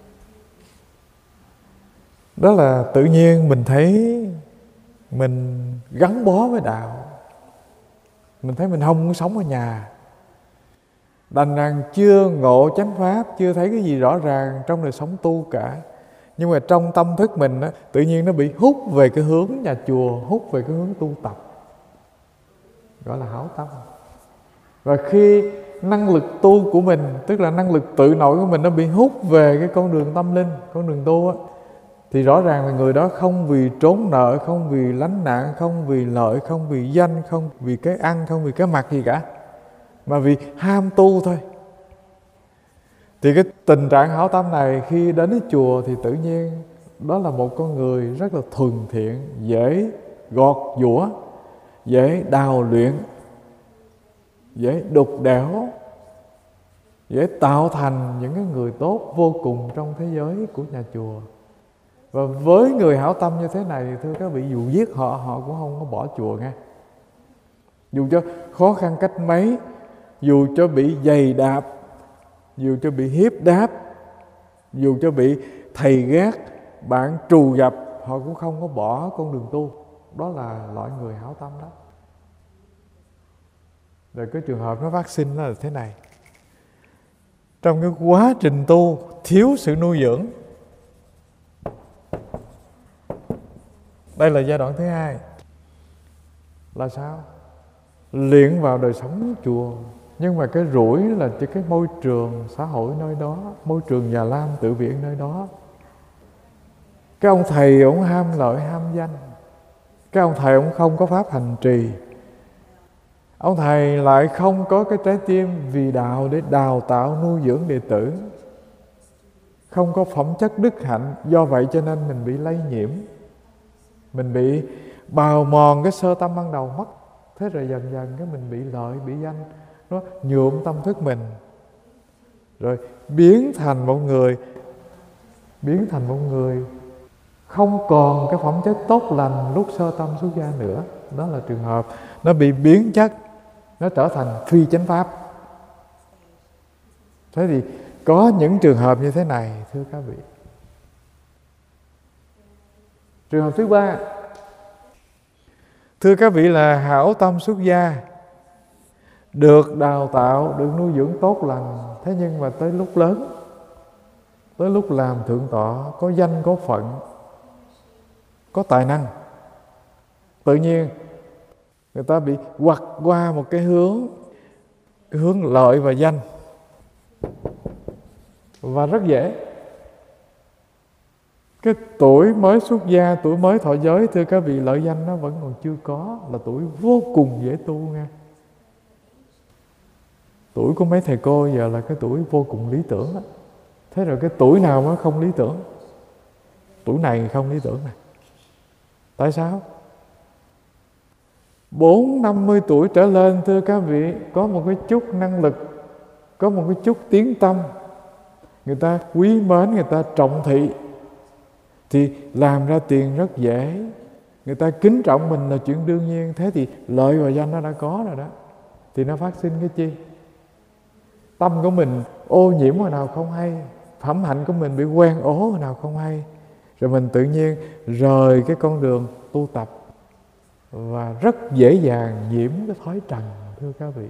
Đó là tự nhiên mình thấy mình gắn bó với đạo, mình thấy mình không muốn sống ở nhà, đành rằng chưa ngộ chánh pháp, chưa thấy cái gì rõ ràng trong đời sống tu cả. Nhưng mà trong tâm thức mình á, tự nhiên nó bị hút về cái hướng nhà chùa, hút về cái hướng tu tập, gọi là hảo tâm. Và khi năng lực tu của mình, tức là năng lực tự nội của mình, nó bị hút về cái con đường tâm linh, con đường tu á, thì rõ ràng là người đó không vì trốn nợ, không vì lánh nạn, không vì lợi, không vì danh, không vì cái ăn, không vì cái mặc gì cả, mà vì ham tu thôi. Thì cái tình trạng hảo tâm này khi đến với chùa thì tự nhiên đó là một con người rất là thuần thiện, dễ gọt giũa, dễ đào luyện, dễ đục đẽo, dễ tạo thành những cái người tốt vô cùng trong thế giới của nhà chùa. Và với người hảo tâm như thế này, thưa các vị, dù giết họ, họ cũng không có bỏ chùa nghe. Dù cho khó khăn cách mấy, dù cho bị giày đạp, dù cho bị hiếp đáp, dù cho bị thầy ghét, bạn trù gặp, họ cũng không có bỏ con đường tu. Đó là loại người hảo tâm đó. Rồi cái trường hợp nó phát sinh là thế này. Trong cái quá trình tu thiếu sự nuôi dưỡng. Đây là giai đoạn thứ 2. Là sao? Luyện vào đời sống chùa, nhưng mà cái rủi là cái môi trường xã hội nơi đó, môi trường Già Lam tự viện nơi đó. Cái ông thầy ông ham lợi ham danh, cái ông thầy ông không có pháp hành trì, ông thầy lại không có cái trái tim vì đạo để đào tạo nuôi dưỡng đệ tử, không có phẩm chất đức hạnh. Do vậy cho nên mình bị lây nhiễm, mình bị bào mòn cái sơ tâm ban đầu mất. Thế rồi dần dần cái mình bị lợi, bị danh, nó nhuộm tâm thức mình, rồi biến thành một người không còn cái phẩm chất tốt lành lúc sơ tâm xuất gia nữa. Đó là trường hợp nó bị biến chất, nó trở thành phi chánh pháp. Thế thì có những trường hợp như thế này, thưa các vị. Trường hợp thứ 3, thưa các vị, là hảo tâm xuất gia, được đào tạo, được nuôi dưỡng tốt lành. Thế nhưng mà tới lúc lớn, tới lúc làm thượng tọa, có danh có phận, có tài năng, tự nhiên người ta bị quặt qua một cái hướng lợi và danh. Và rất dễ. Cái tuổi mới xuất gia, tuổi mới thọ giới, thưa các vị, lợi danh nó vẫn còn chưa có, là tuổi vô cùng dễ tu nha. Tuổi của mấy thầy cô giờ là cái tuổi vô cùng lý tưởng đó. Thế rồi cái tuổi nào mới không lý tưởng? Tuổi này không lý tưởng này. Tại sao? 40-50 tuổi trở lên, thưa các vị, có một cái chút năng lực, có một cái chút tiếng tâm, người ta quý mến, người ta trọng thị, thì làm ra tiền rất dễ. Người ta kính trọng mình là chuyện đương nhiên. Thế thì lợi và danh nó đã có rồi đó. Thì nó phát sinh cái chi? Tâm của mình ô nhiễm hồi nào không hay, phẩm hạnh của mình bị quen ố hồi nào không hay, rồi mình tự nhiên rời cái con đường tu tập và rất dễ dàng nhiễm cái thói trần, thưa các vị.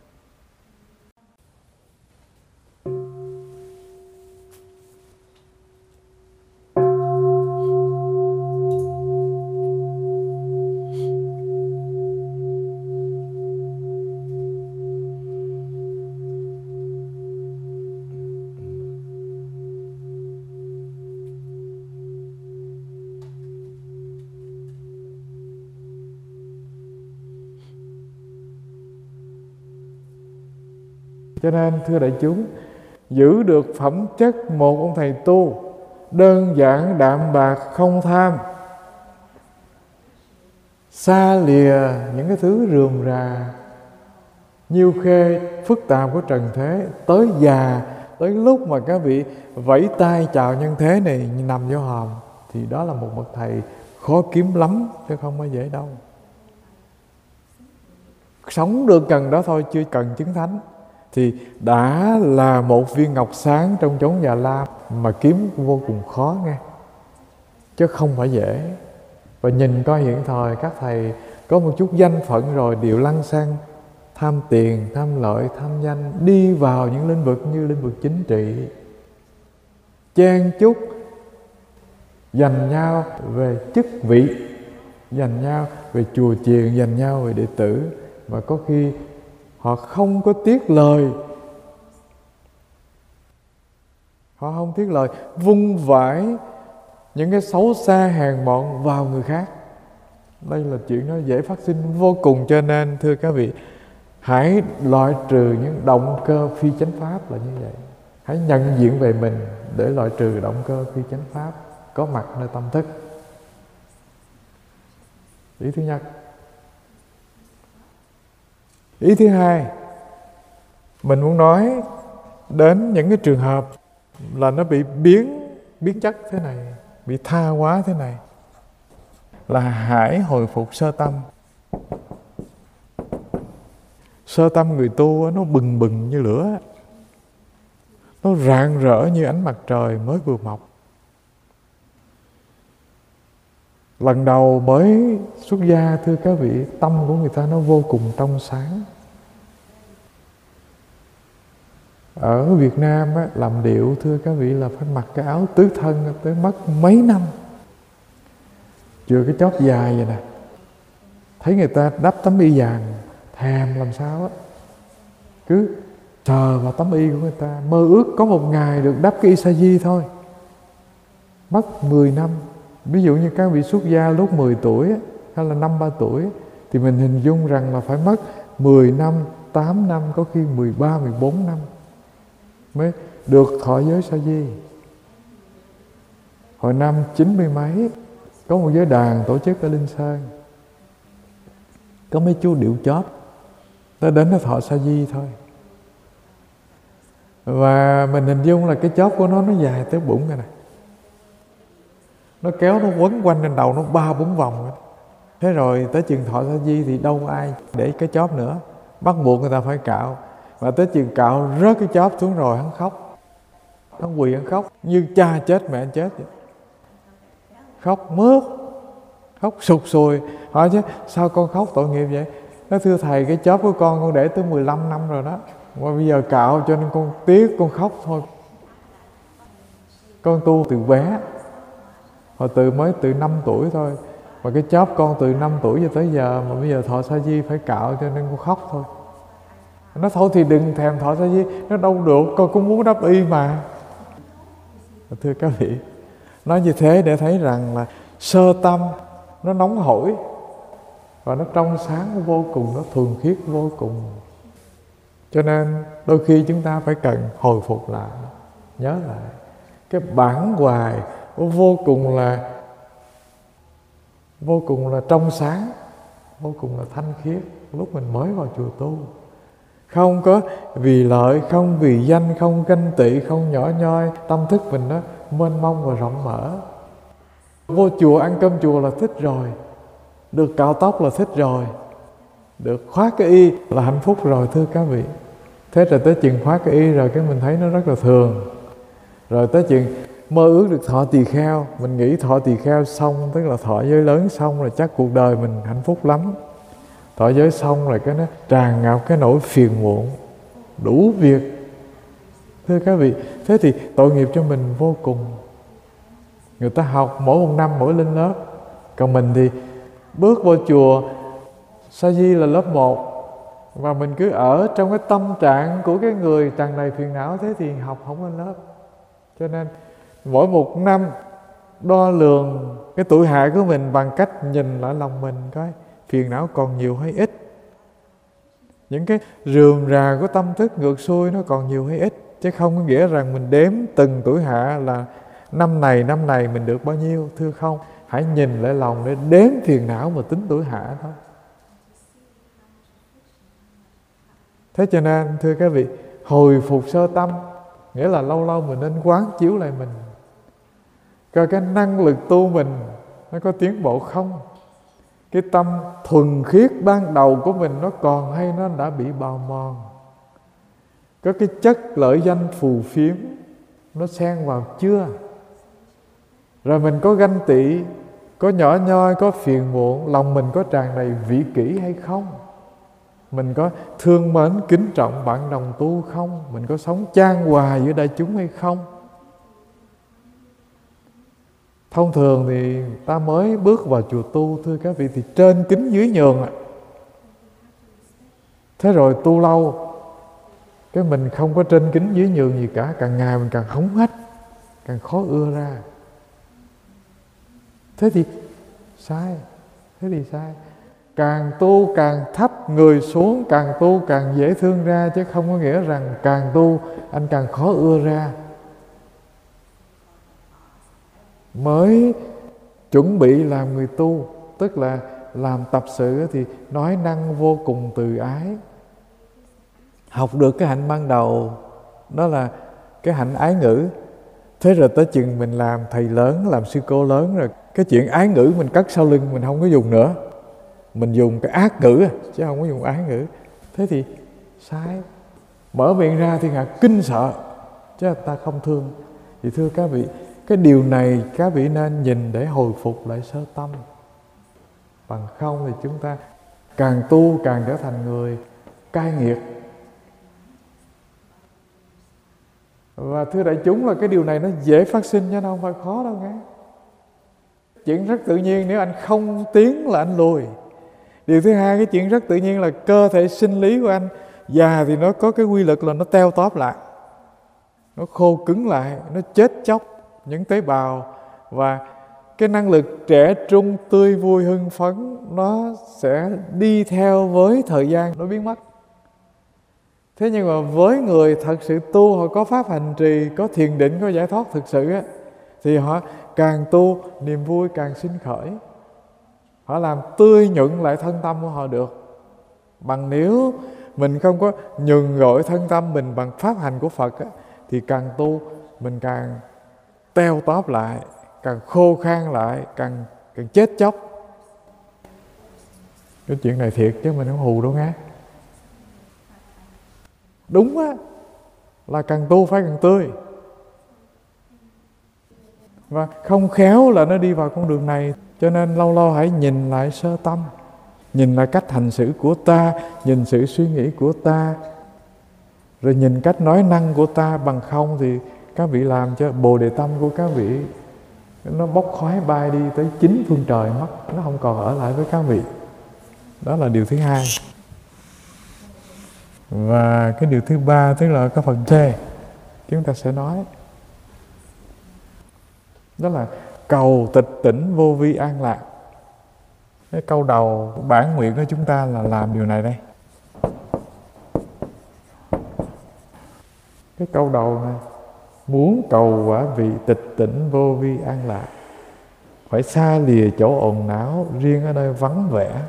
Cho nên thưa đại chúng, giữ được phẩm chất một ông thầy tu đơn giản, đạm bạc, không tham, xa lìa những cái thứ rườm rà, nhiêu khê phức tạp của trần thế, tới già, tới lúc mà các vị vẫy tay chào nhân thế này nằm vô hòm, thì đó là một bậc thầy khó kiếm lắm, chứ không có dễ đâu. Sống được cần đó thôi, chưa cần chứng thánh, thì đã là một viên ngọc sáng trong chốn Già Lam, mà kiếm vô cùng khó nghe, chứ không phải dễ. Và nhìn coi hiện thời các thầy có một chút danh phận rồi đều lăn xăng tham tiền, tham lợi, tham danh, đi vào những lĩnh vực như lĩnh vực chính trị, chen chúc, giành nhau về chức vị, giành nhau về chùa chiền, giành nhau về đệ tử, mà có khi họ không có tiếc lời, họ không tiếc lời vung vãi những cái xấu xa hèn mọn vào người khác. Đây là chuyện nó dễ phát sinh vô cùng. Cho nên thưa các vị, hãy loại trừ những động cơ phi chánh pháp là như vậy. Hãy nhận diện về mình để loại trừ động cơ phi chánh pháp có mặt nơi tâm thức. Ý thứ nhất. Ý thứ hai, mình muốn nói đến những cái trường hợp là nó bị biến chất thế này, bị tha hóa thế này, là hãy hồi phục sơ tâm. Sơ tâm người tu nó bừng bừng như lửa, nó rạng rỡ như ánh mặt trời mới vừa mọc. Lần đầu mới xuất gia, thưa các vị, tâm của người ta nó vô cùng trong sáng. Ở Việt Nam á, làm điệu thưa các vị là phải mặc cái áo tứ thân tới mất mấy năm, chừa cái chóp dài vậy nè. Thấy người ta đắp tấm y vàng thèm làm sao á, cứ sờ vào tấm y của người ta, mơ ước có một ngày được đắp cái y sa di thôi. Mất 10 năm. Ví dụ như các vị xuất gia lúc 10 tuổi hay là năm 3 tuổi, thì mình hình dung rằng là phải mất 10 năm, 8 năm, có khi 13, 14 năm mới được thọ giới sa di. Hồi năm 90 mấy, có một giới đàn tổ chức ở Linh Sơn, có mấy chú điệu chóp, nó đến nó thọ sa di thôi. Và mình hình dung là cái chóp của nó dài tới bụng cái này, nó kéo nó quấn quanh trên đầu nó 3-4 vòng. Thế rồi tới chừng thọ sa di thì đâu có ai để cái chóp nữa, bắt buộc người ta phải cạo. Mà tới chừng cạo rớt cái chóp xuống rồi hắn khóc, hắn quỳ hắn khóc như cha chết mẹ chết vậy. Khóc mướt, khóc sụt sùi. Hỏi chứ sao con khóc tội nghiệp vậy? Nó thưa thầy, cái chóp của con để tới 15 năm rồi đó, mà bây giờ cạo cho nên con tiếc, con khóc thôi. Con tu từ bé, hồi mới từ 5 tuổi thôi, mà cái chóp con từ 5 tuổi cho tới giờ, mà bây giờ thọ sa di phải cạo cho nên con khóc thôi. Nó thôi thì đừng thèm thọ sa di. Nó đâu được, con cũng muốn đắp y mà. Thưa các vị, nói như thế để thấy rằng là sơ tâm nó nóng hổi và nó trong sáng vô cùng, nó thuần khiết vô cùng. Cho nên đôi khi chúng ta phải cần hồi phục lại, nhớ lại cái bản hoài vô cùng là trong sáng, vô cùng là thanh khiết lúc mình mới vào chùa tu. Không có vì lợi, không vì danh, không ganh tị, không nhỏ nhoi. Tâm thức mình nó mênh mông và rộng mở. Vô chùa ăn cơm chùa là thích rồi, được cạo tóc là thích rồi, được khoác cái y là hạnh phúc rồi, thưa các vị. Thế rồi tới chừng khoác cái y rồi cái mình thấy nó rất là thường. Rồi tới chừng mơ ước được thọ tỳ kheo, mình nghĩ thọ tỳ kheo xong, tức là thọ giới lớn xong rồi chắc cuộc đời mình hạnh phúc lắm. Thọ giới xong rồi cái nó tràn ngập cái nỗi phiền muộn, đủ việc. Thưa các vị, thế thì tội nghiệp cho mình vô cùng. Người ta học mỗi một năm mỗi lên lớp, còn mình thì bước vô chùa sa di là lớp 1, và mình cứ ở trong cái tâm trạng của cái người tràn đầy phiền não, thế thì học không lên lớp. Cho nên mỗi một năm đo lường cái tuổi hạ của mình bằng cách nhìn lại lòng mình coi phiền não còn nhiều hay ít, những cái rườm rà của tâm thức ngược xuôi nó còn nhiều hay ít, chứ không có nghĩa rằng mình đếm từng tuổi hạ là năm này mình được bao nhiêu. Thưa không, hãy nhìn lại lòng để đếm phiền não mà tính tuổi hạ thôi. Thế cho nên thưa các vị, hồi phục sơ tâm nghĩa là lâu lâu mình nên quán chiếu lại mình, coi cái năng lực tu mình nó có tiến bộ không, cái tâm thuần khiết ban đầu của mình nó còn hay nó đã bị bào mòn, có cái chất lợi danh phù phiếm nó xen vào chưa, rồi mình có ganh tị, có nhỏ nhoi, có phiền muộn, lòng mình có tràn đầy vị kỷ hay không, mình có thương mến kính trọng bạn đồng tu không, mình có sống chan hòa giữa đại chúng hay không. Thông thường thì ta mới bước vào chùa tu thưa các vị thì trên kính dưới nhường ạ. Thế rồi tu lâu cái mình không có trên kính dưới nhường gì cả, càng ngày mình càng hống hách, càng khó ưa ra. Thế thì sai. Càng tu càng thấp người xuống, càng tu càng dễ thương ra, chứ không có nghĩa rằng càng tu anh càng khó ưa ra. Mới chuẩn bị làm người tu, tức là làm tập sự thì nói năng vô cùng từ ái. Học được cái hạnh ban đầu, đó là cái hạnh ái ngữ. Thế rồi tới chừng mình làm thầy lớn, làm sư cô lớn rồi, cái chuyện ái ngữ mình cất sau lưng, mình không có dùng nữa. Mình dùng cái ác ngữ chứ không có dùng ái ngữ. Thế thì sai. Mở miệng ra thì ngạc kinh sợ, chứ ta không thương. Thì thưa các vị, cái điều này các vị nên nhìn để hồi phục lại sơ tâm. Bằng không thì chúng ta càng tu càng trở thành người cai nghiệt. Và thưa đại chúng là cái điều này nó dễ phát sinh chứ nó không phải khó đâu nghe. Chuyện rất tự nhiên, nếu anh không tiến là anh lùi. Điều thứ hai, cái chuyện rất tự nhiên là cơ thể sinh lý của anh già thì nó có cái quy luật là nó teo tóp lại, nó khô cứng lại, nó chết chóc những tế bào, và cái năng lực trẻ trung tươi vui hưng phấn nó sẽ đi theo với thời gian, nó biến mất. Thế nhưng mà với người thật sự tu, họ có pháp hành trì, có thiền định, có giải thoát thực sự á, thì họ càng tu niềm vui càng sinh khởi. Họ làm tươi nhuận lại thân tâm của họ được. Bằng nếu mình không có nhuần gọi thân tâm mình bằng pháp hành của Phật á, thì càng tu mình càng teo tóp lại, càng khô khan lại, càng chết chóc. Cái chuyện này thiệt chứ mình không hù đâu nghe. Đúng á, là càng tu phải càng tươi. Và không khéo là nó đi vào con đường này. Cho nên lâu lâu hãy nhìn lại sơ tâm, nhìn lại cách hành xử của ta, nhìn sự suy nghĩ của ta, rồi nhìn cách nói năng của ta. Bằng không thì các vị làm cho bồ đề tâm của các vị nó bốc khói bay đi tới 9 phương trời mất, nó không còn ở lại với các vị. Đó là điều thứ hai. Và cái điều thứ ba, tức là cái phần C chúng ta sẽ nói, đó là cầu tịch tỉnh vô vi an lạc. Cái câu đầu bản nguyện của chúng ta là làm điều này đây. Cái câu đầu này, muốn cầu quả vị tịch tỉnh vô vi an lạc, phải xa lìa chỗ ồn náo, riêng ở nơi vắng vẻ.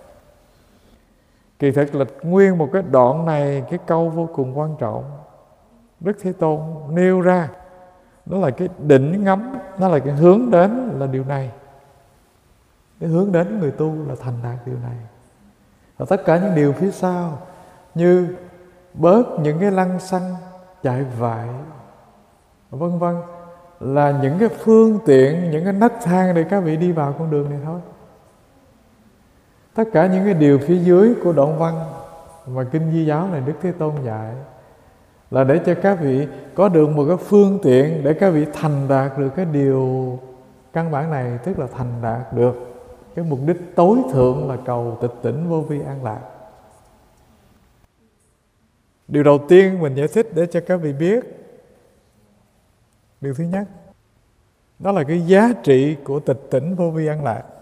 Kỳ thực là nguyên một cái đoạn này, cái câu vô cùng quan trọng, Đức Thế Tôn nêu ra. Đó là cái định ngắm, nó là cái hướng đến là điều này. Cái hướng đến người tu là thành đạt điều này. Và tất cả những điều phía sau, như bớt những cái lăng xăng chạy vại, vân vân, là những cái phương tiện, những cái nấc thang để các vị đi vào con đường này thôi. Tất cả những cái điều phía dưới của đoạn văn mà Kinh Di Giáo này Đức Thế Tôn dạy là để cho các vị có được một cái phương tiện để các vị thành đạt được cái điều căn bản này, tức là thành đạt được cái mục đích tối thượng là cầu tịch tỉnh vô vi an lạc. Điều đầu tiên mình giải thích để cho các vị biết, điều thứ nhất, đó là cái giá trị của tịch tỉnh vô vi an lạc.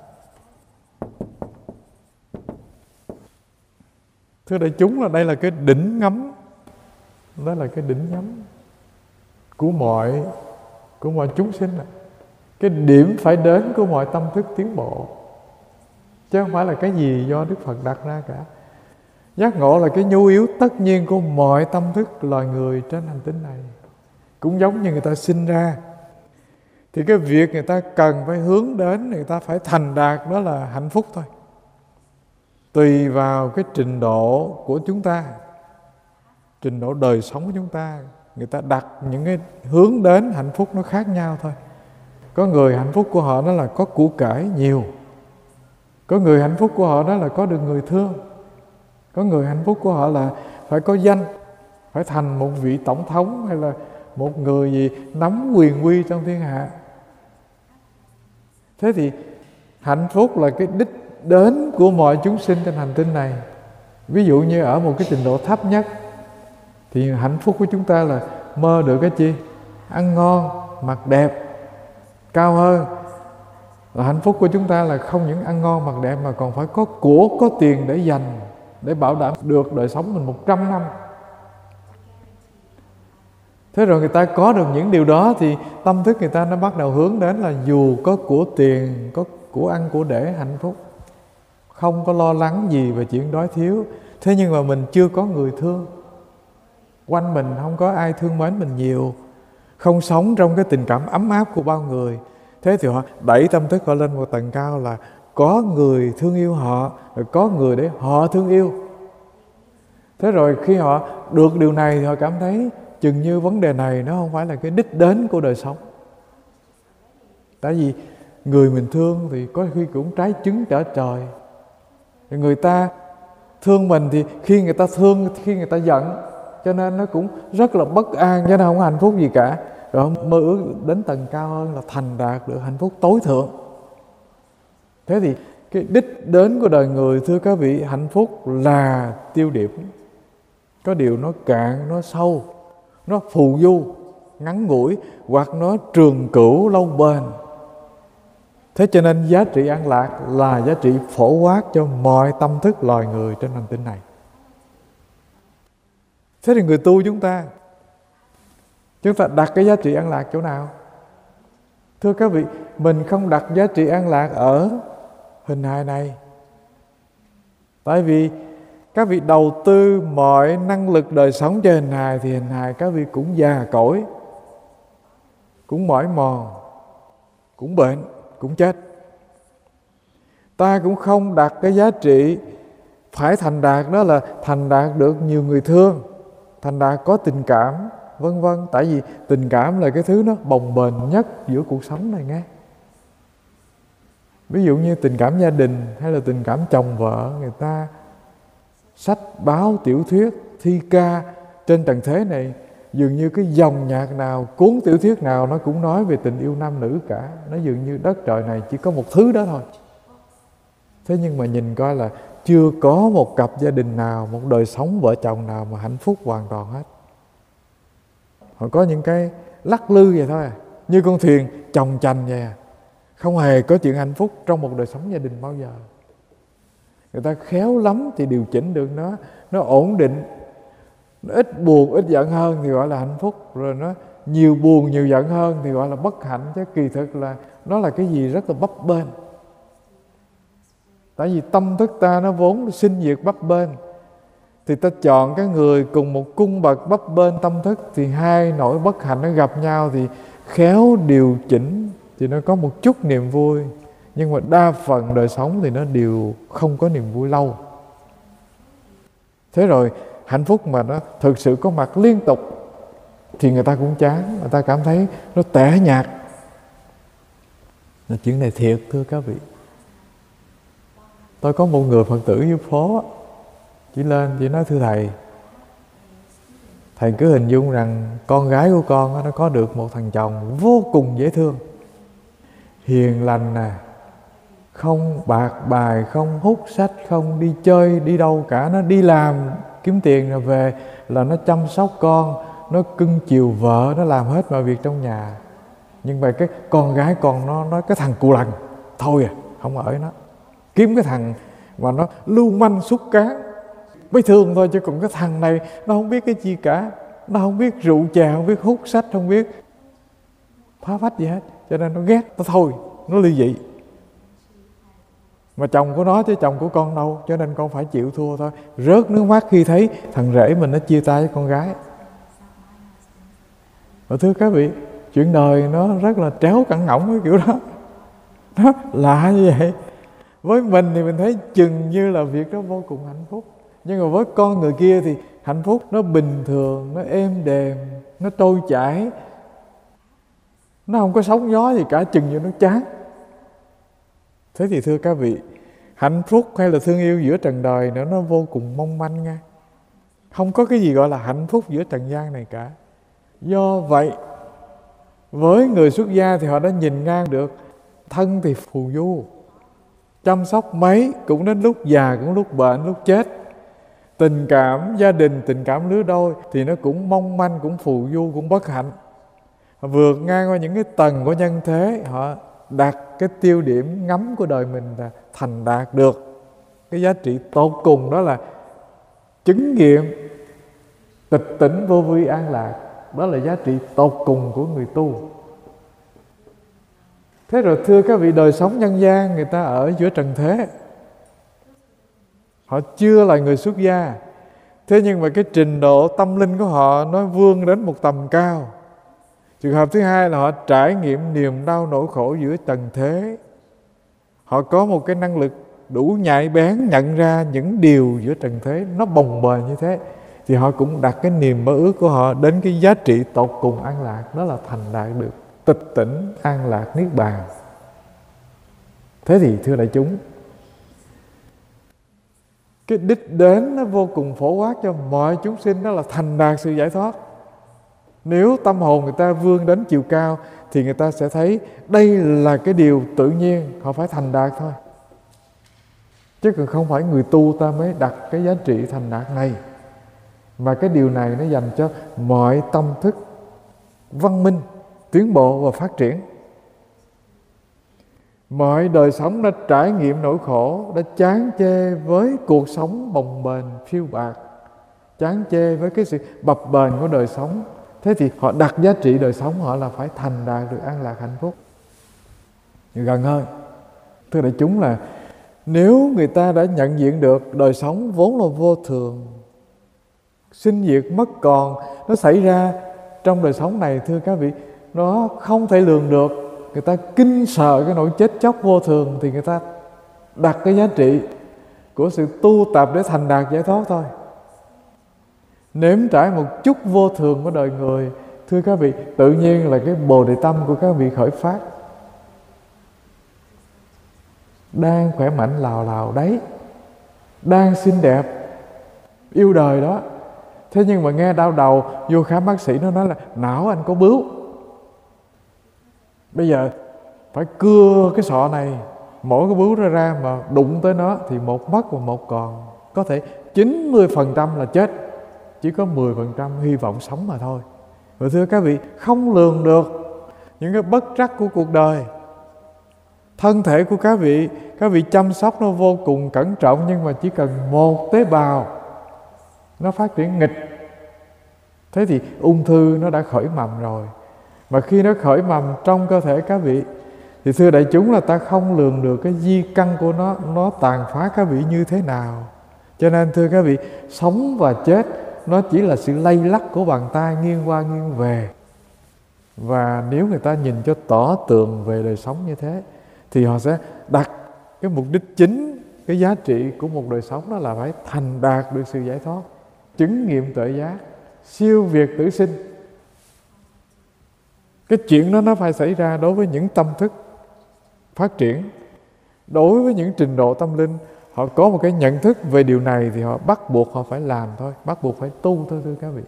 Thưa đại chúng, là đây là cái đỉnh ngắm, đó là cái đỉnh ngắm của mọi chúng sinh, cái điểm phải đến của mọi tâm thức tiến bộ, chứ không phải là cái gì do Đức Phật đặt ra cả. Giác ngộ là cái nhu yếu tất nhiên của mọi tâm thức loài người trên hành tinh này. Cũng giống như người ta sinh ra, thì cái việc người ta cần phải hướng đến, người ta phải thành đạt, đó là hạnh phúc thôi. Tùy vào cái trình độ của chúng ta, trình độ đời sống của chúng ta, người ta đặt những cái hướng đến hạnh phúc nó khác nhau thôi. Có người hạnh phúc của họ đó là có của cải nhiều, có người hạnh phúc của họ đó là có được người thương, có người hạnh phúc của họ là phải có danh, phải thành một vị tổng thống hay là một người gì nắm quyền uy trong thiên hạ. Thế thì hạnh phúc là cái đích đến của mọi chúng sinh trên hành tinh này. Ví dụ như ở một cái trình độ thấp nhất thì hạnh phúc của chúng ta là mơ được cái chi? Ăn ngon, mặc đẹp. Cao hơn là hạnh phúc của chúng ta là không những ăn ngon mặc đẹp mà còn phải có của, có tiền để dành, để bảo đảm được đời sống mình 100 năm. Thế rồi người ta có được những điều đó thì tâm thức người ta nó bắt đầu hướng đến là dù có của tiền, có của ăn của để hạnh phúc, không có lo lắng gì về chuyện đói thiếu. Thế nhưng mà mình chưa có người thương, quanh mình không có ai thương mến mình nhiều, không sống trong cái tình cảm ấm áp của bao người. Thế thì họ đẩy tâm thức họ lên một tầng cao là có người thương yêu họ, rồi có người để họ thương yêu. Thế rồi khi họ được điều này thì họ cảm thấy chừng như vấn đề này nó không phải là cái đích đến của đời sống. Tại vì người mình thương thì có khi cũng trái trứng trở trời. Người ta thương mình thì khi người ta thương, khi người ta giận, cho nên nó cũng rất là bất an, cho nên không có hạnh phúc gì cả. Rồi mơ ước đến tầng cao hơn là thành đạt được hạnh phúc tối thượng. Thế thì cái đích đến của đời người, thưa các vị, hạnh phúc là tiêu điểm. Có điều nó cạn, nó sâu, nó phù du, ngắn ngủi, hoặc nó trường cửu lâu bền. Thế cho nên giá trị an lạc là giá trị phổ quát cho mọi tâm thức loài người trên hành tinh này. Thế thì người tu chúng ta đặt cái giá trị an lạc chỗ nào? Thưa các vị, mình không đặt giá trị an lạc ở hình hài này. Tại vì các vị đầu tư mọi năng lực đời sống cho hình hài thì hình hài các vị cũng già cỗi, cũng mỏi mòn, cũng bệnh, cũng chết. Ta cũng không đặt cái giá trị phải thành đạt, đó là thành đạt được nhiều người thương, thành đạt có tình cảm, vân vân. Tại vì tình cảm là cái thứ nó bồng bềnh nhất giữa cuộc sống này nghe. Ví dụ như tình cảm gia đình hay là tình cảm chồng vợ, người ta sách báo, tiểu thuyết, thi ca trên trần thế này, dường như cái dòng nhạc nào, cuốn tiểu thuyết nào nó cũng nói về tình yêu nam nữ cả. Nó dường như đất trời này chỉ có một thứ đó thôi. Thế nhưng mà nhìn coi là chưa có một cặp gia đình nào, một đời sống vợ chồng nào mà hạnh phúc hoàn toàn hết. Họ có những cái lắc lư vậy thôi à, như con thuyền chồng chành vậy à. Không hề có chuyện hạnh phúc trong một đời sống gia đình bao giờ. Người ta khéo lắm thì điều chỉnh được nó ổn định. Nó ít buồn, ít giận hơn thì gọi là hạnh phúc. Rồi nó nhiều buồn, nhiều giận hơn thì gọi là bất hạnh. Chứ kỳ thực là nó là cái gì rất là bấp bênh. Tại vì tâm thức ta nó vốn sinh diệt bấp bênh, thì ta chọn cái người cùng một cung bậc bấp bênh tâm thức, thì hai nỗi bất hạnh nó gặp nhau thì khéo điều chỉnh thì nó có một chút niềm vui. Nhưng mà đa phần đời sống thì nó đều không có niềm vui lâu. Thế rồi hạnh phúc mà nó thực sự có mặt liên tục thì người ta cũng chán, người ta cảm thấy nó tẻ nhạt. Là chuyện này thiệt thưa các vị. Tôi có một người Phật tử dưới phố, chỉ lên chỉ nói: thưa thầy cứ hình dung rằng con gái của con nó có được một thằng chồng vô cùng dễ thương, hiền lành nè, không bạc bài, không hút sách, không đi chơi đi đâu cả. Nó đi làm kiếm tiền rồi về là nó chăm sóc con, nó cưng chiều vợ, nó làm hết mọi việc trong nhà. Nhưng mà cái con gái con nó nói cái thằng cù lằn thôi à, không ở nó. Kiếm cái thằng mà nó lưu manh xúc cán mới thương thôi, chứ còn cái thằng này nó không biết cái gì cả. Nó không biết rượu chè, không biết hút sách, không biết phá phách gì hết. Cho nên nó ghét, nó thôi, nó ly dị. Mà chồng của nó chứ chồng của con đâu, cho nên con phải chịu thua thôi. Rớt nước mắt khi thấy thằng rể mình nó chia tay với con gái. Và thưa các vị, chuyện đời nó rất là tréo cẳng ngỗng cái kiểu đó. Nó lạ như vậy. Với mình thì mình thấy chừng như là việc đó vô cùng hạnh phúc. Nhưng mà với con người kia thì hạnh phúc nó bình thường, nó êm đềm, nó trôi chảy, nó không có sóng gió gì cả, chừng như nó chán. Thế thì thưa các vị, hạnh phúc hay là thương yêu giữa trần đời nữa nó vô cùng mong manh nha. Không có cái gì gọi là hạnh phúc giữa trần gian này cả. Do vậy, với người xuất gia thì họ đã nhìn ngang được. Thân thì phù du, chăm sóc mấy cũng đến lúc già, cũng lúc bệnh, lúc chết. Tình cảm gia đình, tình cảm lứa đôi thì nó cũng mong manh, cũng phù du, cũng bất hạnh. Họ vượt ngang qua những cái tầng của nhân thế, họ đặt cái tiêu điểm ngắm của đời mình là thành đạt được cái giá trị tột cùng, đó là chứng nghiệm tịch tỉnh vô vi an lạc. Đó là giá trị tột cùng của người tu. Thế rồi thưa các vị, đời sống nhân gian người ta ở giữa trần thế, họ chưa là người xuất gia, thế nhưng mà cái trình độ tâm linh của họ nó vươn đến một tầm cao. Trường hợp thứ hai là họ trải nghiệm niềm đau nỗi khổ giữa trần thế. Họ có một cái năng lực đủ nhạy bén nhận ra những điều giữa trần thế nó bồng bềnh như thế, thì họ cũng đặt cái niềm mơ ước của họ đến cái giá trị tột cùng an lạc, đó là thành đạt được tịch tỉnh an lạc niết bàn. Thế thì thưa đại chúng, cái đích đến nó vô cùng phổ quát cho mọi chúng sinh, đó là thành đạt sự giải thoát. Nếu tâm hồn người ta vươn đến chiều cao thì người ta sẽ thấy đây là cái điều tự nhiên, họ phải thành đạt thôi. Chứ còn không phải người tu ta mới đặt cái giá trị thành đạt này. Mà cái điều này nó dành cho mọi tâm thức văn minh, tiến bộ và phát triển. Mọi đời sống đã trải nghiệm nỗi khổ, đã chán chê với cuộc sống bồng bềnh phiêu bạt, chán chê với cái sự bập bềnh của đời sống. Thế thì họ đặt giá trị đời sống họ là phải thành đạt được an lạc hạnh phúc. Gần hơn, thưa đại chúng, là nếu người ta đã nhận diện được đời sống vốn là vô thường, sinh diệt mất còn, nó xảy ra trong đời sống này, thưa các vị, nó không thể lường được. Người ta kinh sợ cái nỗi chết chóc vô thường, thì người ta đặt cái giá trị của sự tu tập để thành đạt giải thoát thôi. Nếm trải một chút vô thường của đời người, thưa các vị, tự nhiên là cái bồ đề tâm của các vị khởi phát. Đang khỏe mạnh lào lào đấy, đang xinh đẹp, yêu đời đó. Thế nhưng mà nghe đau đầu, vô khám bác sĩ, nó nói là não anh có bướu. Bây giờ phải cưa cái sọ này, mỗi cái bướu ra mà đụng tới nó thì một mất và một còn. Có thể 90% là chết, chỉ có 10% hy vọng sống mà thôi. Và thưa các vị, không lường được những cái bất trắc của cuộc đời. Thân thể của các vị chăm sóc nó vô cùng cẩn trọng, nhưng mà chỉ cần một tế bào nó phát triển nghịch, thế thì ung thư nó đã khởi mầm rồi. Mà khi nó khởi mầm trong cơ thể các vị thì thưa đại chúng là ta không lường được cái di căn của nó tàn phá các vị như thế nào. Cho nên thưa các vị, sống và chết nó chỉ là sự lay lắc của bàn tay nghiêng qua nghiêng về. Và nếu người ta nhìn cho tỏ tường về đời sống như thế thì họ sẽ đặt cái mục đích chính, cái giá trị của một đời sống đó là phải thành đạt được sự giải thoát, chứng nghiệm tuệ giác, siêu việt tử sinh. Cái chuyện đó nó phải xảy ra đối với những tâm thức phát triển. Đối với những trình độ tâm linh, họ có một cái nhận thức về điều này thì họ bắt buộc họ phải làm thôi, bắt buộc phải tu thôi, thưa các vị.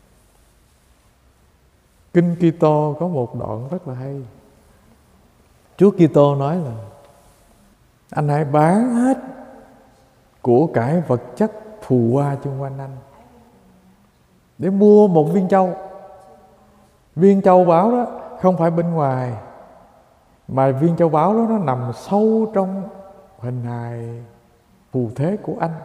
Kinh Kitô có một đoạn rất là hay. Chúa Kitô nói là anh hãy bán hết của cải vật chất phù hoa chung quanh anh để mua một viên châu. Viên châu báu đó không phải bên ngoài, mà viên châu báu đó nó nằm sâu trong hình hài phù thế của anh.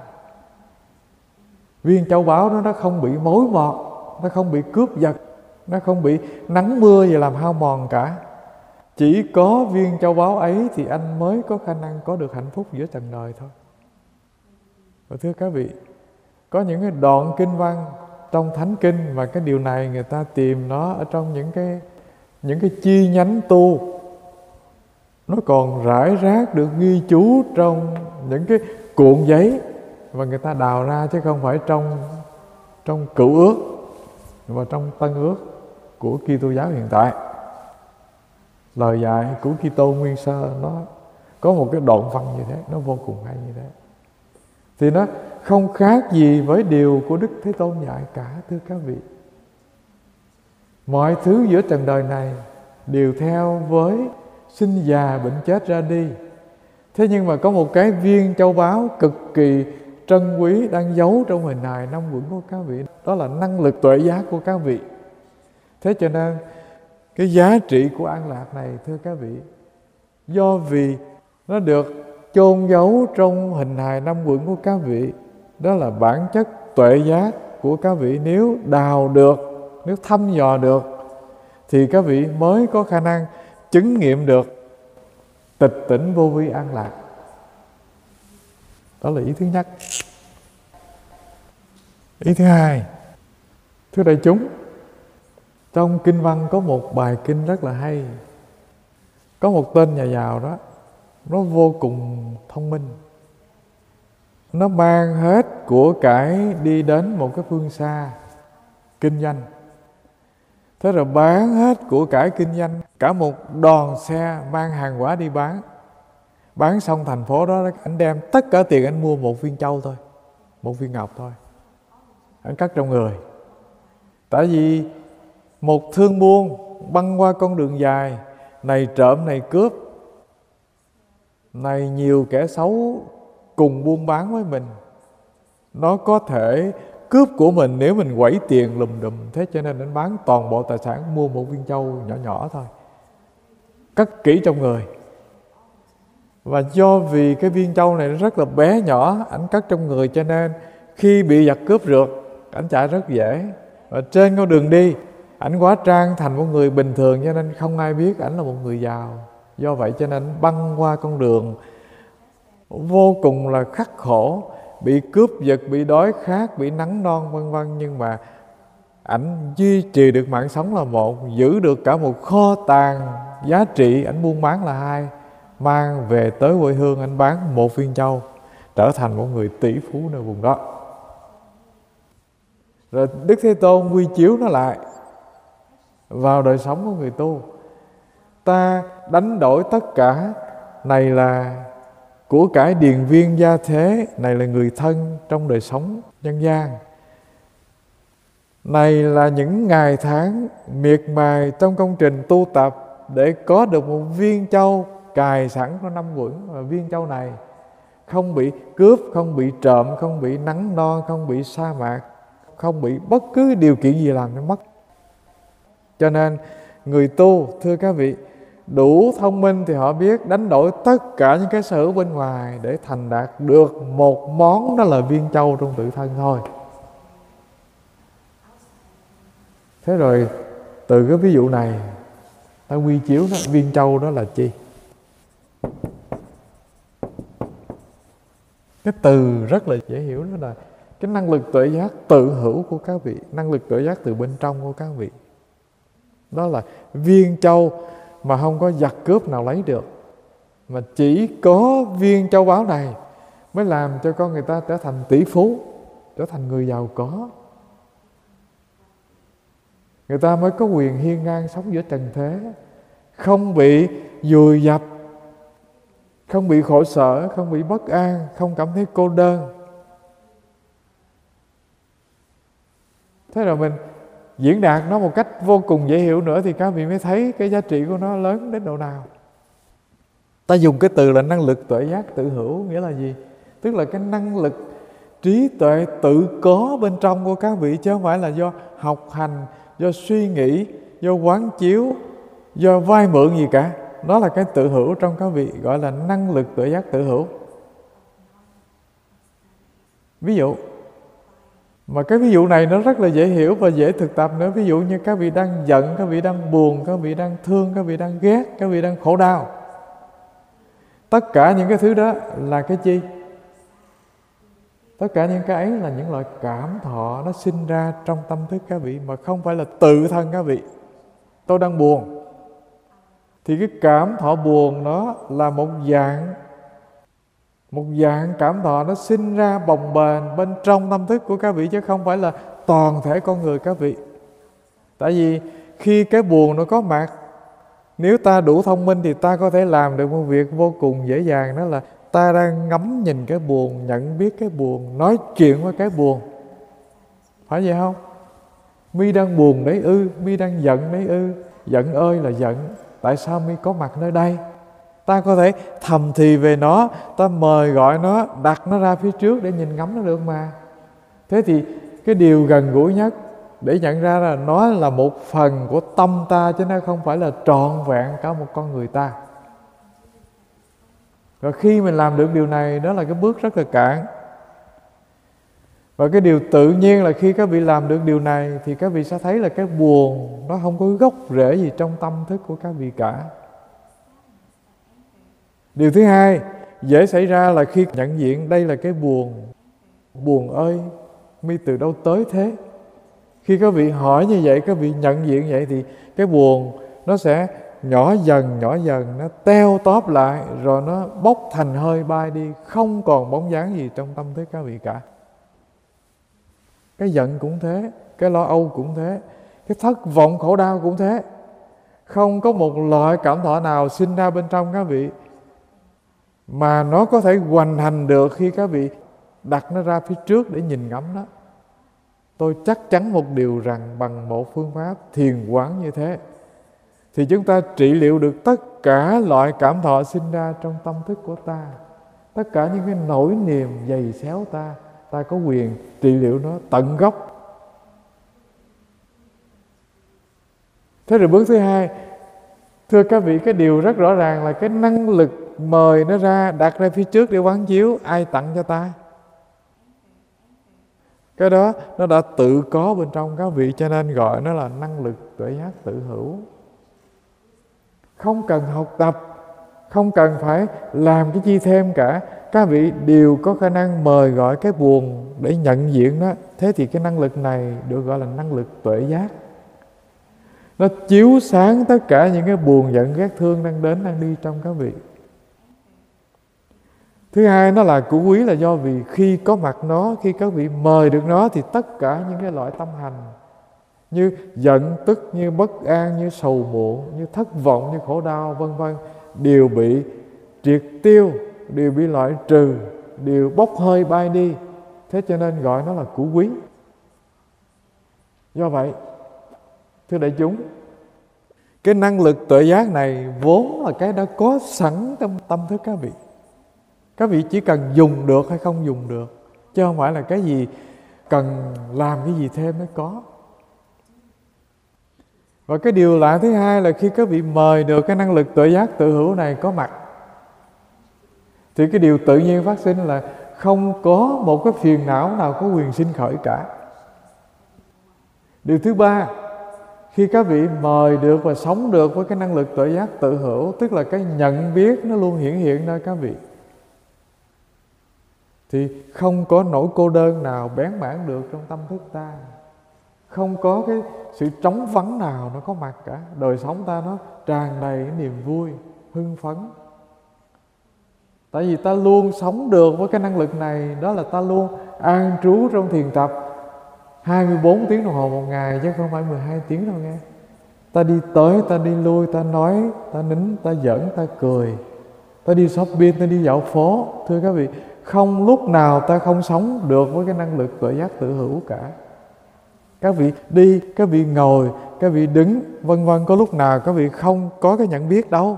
Viên châu báu đó nó không bị mối mọt, nó không bị cướp giật, nó không bị nắng mưa gì làm hao mòn cả. Chỉ có viên châu báu ấy thì anh mới có khả năng có được hạnh phúc giữa trần đời thôi. Và thưa các vị, có những cái đoạn kinh văn trong Thánh Kinh mà cái điều này người ta tìm nó ở trong những cái chi nhánh tu. Nó còn rải rác được ghi chú trong những cái cuộn giấy và người ta đào ra, chứ không phải trong Cựu Ước mà trong Tân Ước của Kitô giáo hiện tại. Lời dạy của Kitô nguyên sơ nó có một cái đoạn văn như thế, nó vô cùng hay như thế. Thì nó không khác gì với điều của Đức Thế Tôn dạy cả, thưa các vị. Mọi thứ giữa trần đời này đều theo với sinh già bệnh chết ra đi. Thế nhưng mà có một cái viên châu báu cực kỳ trân quý đang giấu trong hình hài năm uẩn của các vị. Đó là năng lực tuệ giác của các vị. Thế cho nên cái giá trị của an lạc này, thưa các vị, do vì nó được chôn giấu trong hình hài năm uẩn của các vị, đó là bản chất tuệ giác của các vị. Nếu đào được, nếu thăm dò được, thì các vị mới có khả năng chứng nghiệm được tịch tỉnh vô vi an lạc. Đó là ý thứ nhất. Ý thứ hai, thưa đại chúng, trong kinh văn có một bài kinh rất là hay. Có một tên nhà giàu đó, nó vô cùng thông minh. Nó mang hết của cải đi đến một cái phương xa kinh doanh. Thế rồi bán hết của cải kinh doanh, cả một đoàn xe mang hàng hóa đi bán. Bán xong thành phố đó, anh đem tất cả tiền anh mua một viên châu thôi, một viên ngọc thôi. Anh cất trong người. Tại vì một thương buôn băng qua con đường dài, này trộm này cướp, này nhiều kẻ xấu cùng buôn bán với mình, nó có thể cướp của mình nếu mình quẩy tiền lùm đùm. Thế cho nên anh bán toàn bộ tài sản, mua một viên châu nhỏ nhỏ thôi, cất kỹ trong người. Và do vì cái viên châu này nó rất là bé nhỏ, ảnh cất trong người, cho nên khi bị giặc cướp rượt, ảnh chạy rất dễ. Và trên con đường đi, ảnh hóa trang thành một người bình thường, cho nên không ai biết ảnh là một người giàu. Do vậy cho nên băng qua con đường vô cùng là khắc khổ, bị cướp giật, bị đói khát, bị nắng non vân vân. Nhưng mà ảnh duy trì được mạng sống là một, giữ được cả một kho tàng giá trị. Ảnh buôn bán là hai, mang về tới quê hương, anh bán một viên châu, trở thành một người tỷ phú nơi vùng đó. Rồi Đức Thế Tôn quy chiếu nó lại vào đời sống của người tu. Ta đánh đổi tất cả, này là của cải điền viên gia thế, này là người thân trong đời sống nhân gian, này là những ngày tháng miệt mài trong công trình tu tập để có được một viên châu cài sẵn có năm uẩn. Và viên châu này không bị cướp, không bị trộm, không bị nắng non, không bị sa mạc, không bị bất cứ điều kiện gì làm nó mất. Cho nên người tu, thưa các vị, đủ thông minh thì họ biết đánh đổi tất cả những cái sở hữu bên ngoài để thành đạt được một món, đó là viên châu trong tự thân thôi. Thế rồi từ cái ví dụ này ta quy chiếu đó, viên châu đó là chi? Cái từ rất là dễ hiểu, đó là cái năng lực tuệ giác tự hữu của các vị, năng lực tuệ giác từ bên trong của các vị. Đó là viên châu mà không có giặc cướp nào lấy được, mà chỉ có viên châu báu này mới làm cho con người ta trở thành tỷ phú, trở thành người giàu có. Người ta mới có quyền hiên ngang sống giữa trần thế, không bị vùi dập, không bị khổ sở, không bị bất an, không cảm thấy cô đơn. Thế rồi mình diễn đạt nó một cách vô cùng dễ hiểu nữa thì các vị mới thấy cái giá trị của nó lớn đến độ nào. Ta dùng cái từ là năng lực tuệ giác tự hữu, nghĩa là gì? Tức là cái năng lực trí tuệ tự có bên trong của các vị, chứ không phải là do học hành, do suy nghĩ, do quán chiếu, do vay mượn gì cả. Đó là cái tự hữu trong các vị, gọi là năng lực tuệ giác tự hữu. Ví dụ Mà cái ví dụ này nó rất là dễ hiểu và dễ thực tập nữa. Ví dụ như các vị đang giận, các vị đang buồn, các vị đang thương, các vị đang ghét, các vị đang khổ đau. Tất cả những cái thứ đó là cái chi? Tất cả những cái ấy là những loại cảm thọ nó sinh ra trong tâm thức các vị, mà không phải là tự thân các vị. Tôi đang buồn, thì cái cảm thọ buồn đó là một dạng cảm thọ nó sinh ra bồng bềnh bên trong tâm thức của các vị, chứ không phải là toàn thể con người các vị. Tại vì khi cái buồn nó có mặt, nếu ta đủ thông minh thì ta có thể làm được một việc vô cùng dễ dàng, đó là ta đang ngắm nhìn cái buồn, nhận biết cái buồn, nói chuyện với cái buồn. Phải vậy không? Mi đang buồn đấy ư? Mi đang giận đấy ư? Giận ơi là giận, tại sao mi có mặt nơi đây? Ta có thể thầm thì về nó, ta mời gọi nó, đặt nó ra phía trước để nhìn ngắm nó được mà. Thế thì cái điều gần gũi nhất để nhận ra là nó là một phần của tâm ta, chứ nó không phải là trọn vẹn cả một con người ta. Và khi mình làm được điều này, đó là cái bước rất là cạn. Và cái điều tự nhiên là khi các vị làm được điều này thì các vị sẽ thấy là cái buồn nó không có gốc rễ gì trong tâm thức của các vị cả. Điều thứ hai dễ xảy ra là khi nhận diện đây là cái buồn. Buồn ơi, mi từ đâu tới thế? Khi các vị hỏi như vậy, các vị nhận diện vậy thì cái buồn nó sẽ nhỏ dần, nó teo tóp lại, rồi nó bốc thành hơi bay đi, không còn bóng dáng gì trong tâm thức các vị cả. Cái giận cũng thế, cái lo âu cũng thế, cái thất vọng khổ đau cũng thế. Không có một loại cảm thọ nào sinh ra bên trong các vị mà nó có thể hoành hành được khi các vị đặt nó ra phía trước để nhìn ngắm nó. Tôi chắc chắn một điều rằng bằng một phương pháp thiền quán như thế thì chúng ta trị liệu được tất cả loại cảm thọ sinh ra trong tâm thức của ta. Tất cả những cái nỗi niềm dày xéo ta có quyền trị liệu nó tận gốc. Thế rồi bước thứ hai, thưa các vị, cái điều rất rõ ràng là cái năng lực mời nó ra, đặt ra phía trước để quán chiếu, ai tặng cho ta? Cái đó nó đã tự có bên trong các vị, cho nên gọi nó là năng lực tuệ giác tự hữu. Không cần học tập, không cần phải làm cái chi thêm cả. Các vị đều có khả năng mời gọi cái buồn để nhận diện nó. Thế thì cái năng lực này được gọi là năng lực tuệ giác. Nó chiếu sáng tất cả những cái buồn giận ghét thương đang đến, đang đi trong các vị. Thứ hai, nó là của quý, là do vì khi có mặt nó, khi các vị mời được nó thì tất cả những cái loại tâm hành như giận, tức, như bất an, như sầu muộn, như thất vọng, như khổ đau, vân vân, đều bị triệt tiêu, đều bị loại trừ, đều bốc hơi bay đi. Thế cho nên gọi nó là của quý. Do vậy, thưa đại chúng, cái năng lực tuệ giác này vốn là cái đã có sẵn trong tâm thức các vị. Các vị chỉ cần dùng được hay không dùng được, chứ không phải là cái gì cần làm cái gì thêm mới có. Và cái điều lạ thứ hai là khi các vị mời được cái năng lực tuệ giác tự hữu này có mặt, thì cái điều tự nhiên phát sinh là không có một cái phiền não nào có quyền sinh khởi cả. Điều thứ ba, khi các vị mời được và sống được với cái năng lực tuệ giác tự hữu, tức là cái nhận biết nó luôn hiển hiện nơi các vị, thì không có nỗi cô đơn nào bén mảng được trong tâm thức ta. Không có cái sự trống vắng nào nó có mặt cả. Đời sống ta nó tràn đầy cái niềm vui, hưng phấn. Tại vì ta luôn sống được với cái năng lực này, đó là ta luôn an trú trong thiền tập 24 tiếng đồng hồ một ngày, chứ không phải 12 tiếng đâu nghe. Ta đi tới, ta đi lui, ta nói, ta nín, ta giỡn, ta cười, ta đi shopping, ta đi dạo phố. Thưa các vị, không lúc nào ta không sống được với cái năng lực tuệ giác tự hữu cả. Các vị đi, các vị ngồi, các vị đứng, vân vân, có lúc nào các vị không có cái nhận biết đâu.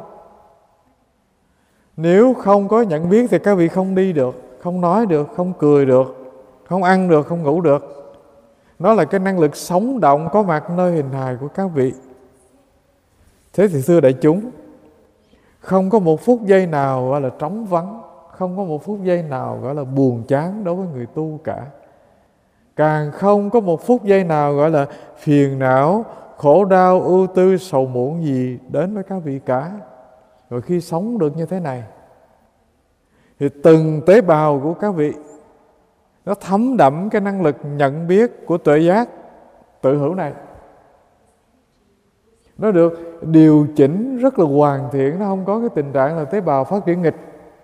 Nếu không có nhận biết thì các vị không đi được, không nói được, không cười được, không ăn được, không ngủ được. Nó là cái năng lực sống động có mặt nơi hình hài của các vị. Thế thì thưa đại chúng, không có một phút giây nào gọi là trống vắng, không có một phút giây nào gọi là buồn chán đối với người tu cả. càng không có một phút giây nào gọi là phiền não, khổ đau, ưu tư, sầu muộn gì đến với các vị cả. Rồi khi sống được như thế này thì từng tế bào của các vị nó thấm đậm cái năng lực nhận biết của tuệ giác tự hữu này. Nó được điều chỉnh rất là hoàn thiện, nó không có cái tình trạng là tế bào phát triển nghịch.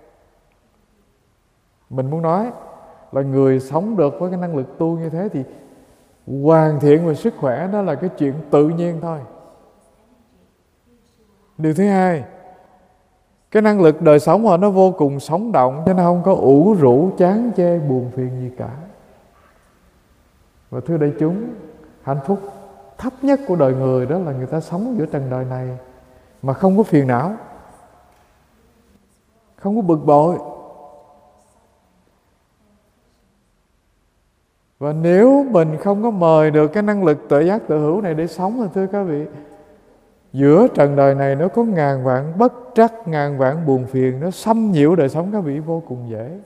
Mình muốn nói là người sống được với cái năng lực tu như thế thì hoàn thiện về sức khỏe đó là cái chuyện tự nhiên thôi. Điều thứ hai, cái năng lực đời sống họ nó vô cùng sống động, cho nên không có ủ rũ, chán chê, buồn phiền gì cả. Và thưa đại chúng, hạnh phúc thấp nhất của đời người đó là người ta sống giữa trần đời này mà không có phiền não, không có bực bội. Và nếu mình không có mời được cái năng lực tuệ giác tự hữu này để sống thì thưa các vị, giữa trần đời này nó có ngàn vạn bất trắc, ngàn vạn buồn phiền, nó xâm nhiễu đời sống các vị vô cùng dễ.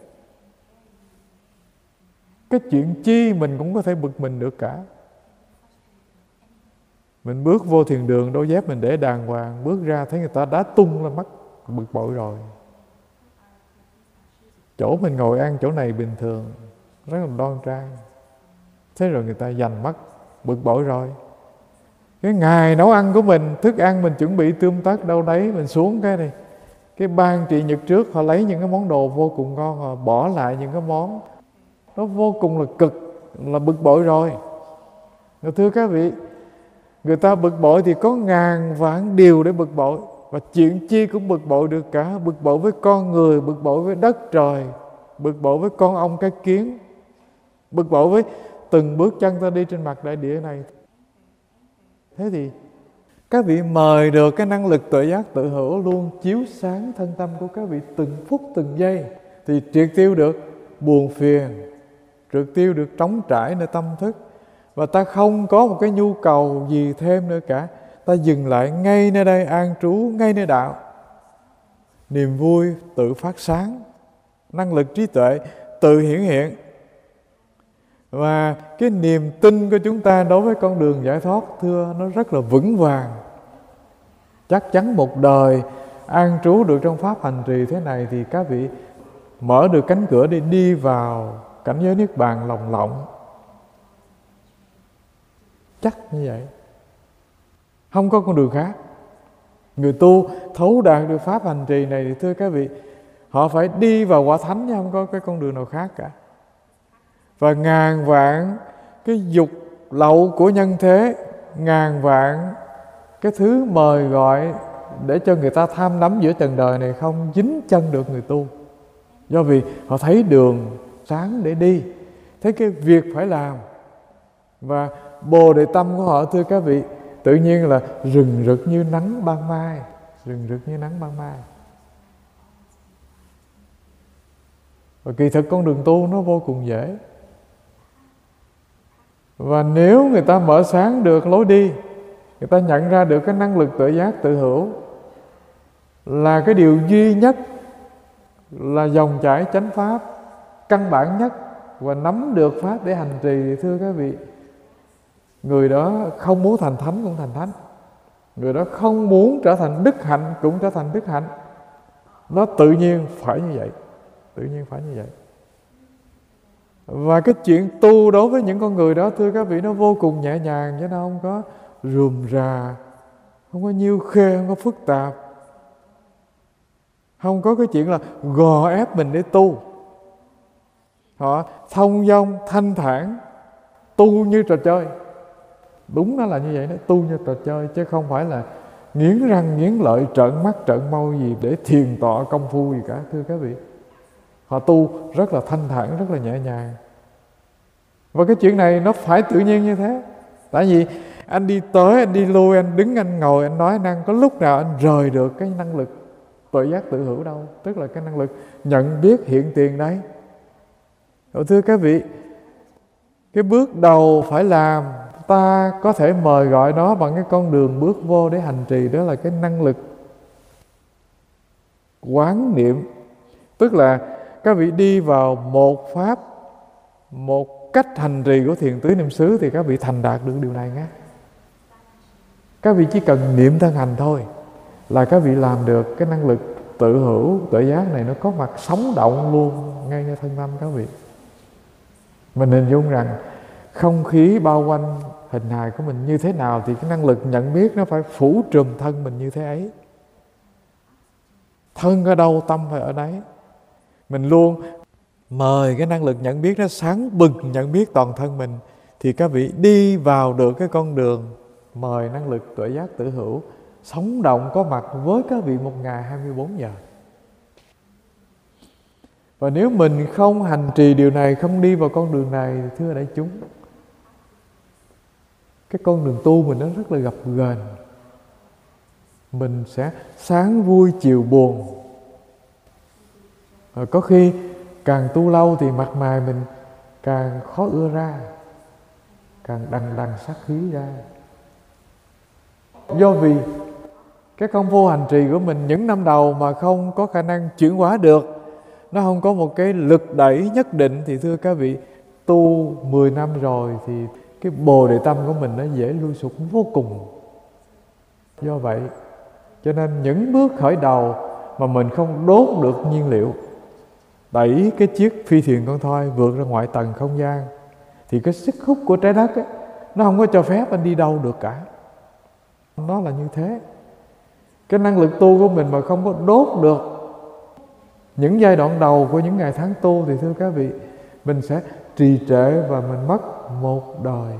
Cái chuyện chi mình cũng có thể bực mình được cả. Mình bước vô thiền đường, đôi dép mình để đàng hoàng, bước ra thấy người ta đá tung lên mắt, bực bội rồi. Chỗ mình ngồi ăn chỗ này bình thường, rất là đoan trang, thế rồi người ta giành mắt, bực bội rồi. Cái ngày nấu ăn của mình, thức ăn mình chuẩn bị tươm tất đâu đấy, mình xuống cái này, cái ban trị nhật trước họ lấy những cái món đồ vô cùng ngon, họ bỏ lại những cái món nó vô cùng là cực, là bực bội rồi. Rồi thưa các vị, người ta bực bội thì có ngàn vạn điều để bực bội, và chuyện chi cũng bực bội được cả. Bực bội với con người, bực bội với đất trời, bực bội với con ong cái kiến, bực bội với từng bước chân ta đi trên mặt đại địa này. Thế thì các vị mời được cái năng lực tuệ giác tự hữu luôn chiếu sáng thân tâm của các vị từng phút từng giây, thì triệt tiêu được buồn phiền, triệt tiêu được trống trải nơi tâm thức, và ta không có một cái nhu cầu gì thêm nữa cả. Ta dừng lại ngay nơi đây, an trú ngay nơi đạo. Niềm vui tự phát sáng, năng lực trí tuệ tự hiển hiện. Và cái niềm tin của chúng ta đối với con đường giải thoát, thưa, nó rất là vững vàng. Chắc chắn một đời an trú được trong pháp hành trì thế này thì các vị mở được cánh cửa để đi vào cảnh giới niết bàn lồng lộng. Chắc như vậy, không có con đường khác. Người tu thấu đạt được pháp hành trì này thì thưa các vị, họ phải đi vào quả thánh chứ không có cái con đường nào khác cả. Và ngàn vạn cái dục lậu của nhân thế, ngàn vạn cái thứ mời gọi để cho người ta tham nắm giữa trần đời này không dính chân được người tu. Do vì họ thấy đường sáng để đi, thấy cái việc phải làm, và bồ đề tâm của họ, thưa các vị, tự nhiên là rừng rực như nắng ban mai, rừng rực như nắng ban mai. Và kỳ thực con đường tu nó vô cùng dễ. Và nếu người ta mở sáng được lối đi, người ta nhận ra được cái năng lực tuệ giác tự hữu là cái điều duy nhất, là dòng chảy chánh pháp căn bản nhất, và nắm được pháp để hành trì, thì thưa các vị, người đó không muốn thành thánh cũng thành thánh, người đó không muốn trở thành đức hạnh cũng trở thành đức hạnh. Nó tự nhiên phải như vậy, tự nhiên phải như vậy. Và cái chuyện tu đối với những con người đó, thưa các vị, nó vô cùng nhẹ nhàng, chứ nó không có rườm rà, không có nhiêu khê, không có phức tạp, không có cái chuyện là gò ép mình để tu. Họ thông dong, thanh thản, tu như trò chơi. Đúng nó là như vậy đó, tu như trò chơi, chứ không phải là nghiến răng nghiến lợi, trợn mắt trợn môi gì để thiền tọa công phu gì cả, thưa các vị. Họ tu rất là thanh thản, rất là nhẹ nhàng. Và cái chuyện này nó phải tự nhiên như thế. Tại vì anh đi tới, anh đi lui, anh đứng, anh ngồi, anh nói, anh ăn, có lúc nào anh rời được cái năng lực tuệ giác tự hữu đâu. Tức là cái năng lực nhận biết hiện tiền đấy. Thưa các vị, cái bước đầu phải làm, ta có thể mời gọi nó bằng cái con đường bước vô để hành trì, đó là cái năng lực quán niệm. Tức là các vị đi vào một pháp, một cách hành trì của thiền tứ niệm xứ thì các vị thành đạt được điều này nghe. Các vị chỉ cần niệm thân hành thôi là các vị làm được cái năng lực tự hữu, tuệ giác này nó có mặt sống động luôn ngayในthân tâm các vị. Mình hình dung rằng không khí bao quanh hình hài của mình như thế nào thì cái năng lực nhận biết nó phải phủ trùm thân mình như thế ấy. Thân ở đâu tâm phải ở đấy. Mình luôn mời cái năng lực nhận biết nó sáng bừng nhận biết toàn thân mình thì các vị đi vào được cái con đường mời năng lực tuệ giác tự hữu sống động có mặt với các vị một ngày 24 giờ. Và nếu mình không hành trì điều này, không đi vào con đường này, thưa đại chúng, cái con đường tu mình nó rất là gập ghềnh. Mình sẽ sáng vui chiều buồn. Và có khi càng tu lâu thì mặt mày mình càng khó ưa ra, càng đằng đằng sát khí ra. Do vì cái công phu hành trì của mình những năm đầu mà không có khả năng chuyển hóa được, nó không có một cái lực đẩy nhất định thì thưa các vị, tu 10 năm rồi thì cái bồ đề tâm của mình nó dễ lui sụp vô cùng. Do vậy cho nên những bước khởi đầu mà mình không đốt được nhiên liệu, đẩy cái chiếc phi thuyền con thoi vượt ra ngoại tầng không gian, thì cái sức hút của trái đất ấy, nó không có cho phép anh đi đâu được cả. Nó là như thế. Cái năng lực tu của mình mà không có đốt được những giai đoạn đầu của những ngày tháng tu thì thưa các vị, mình sẽ trì trệ và mình mất một đời.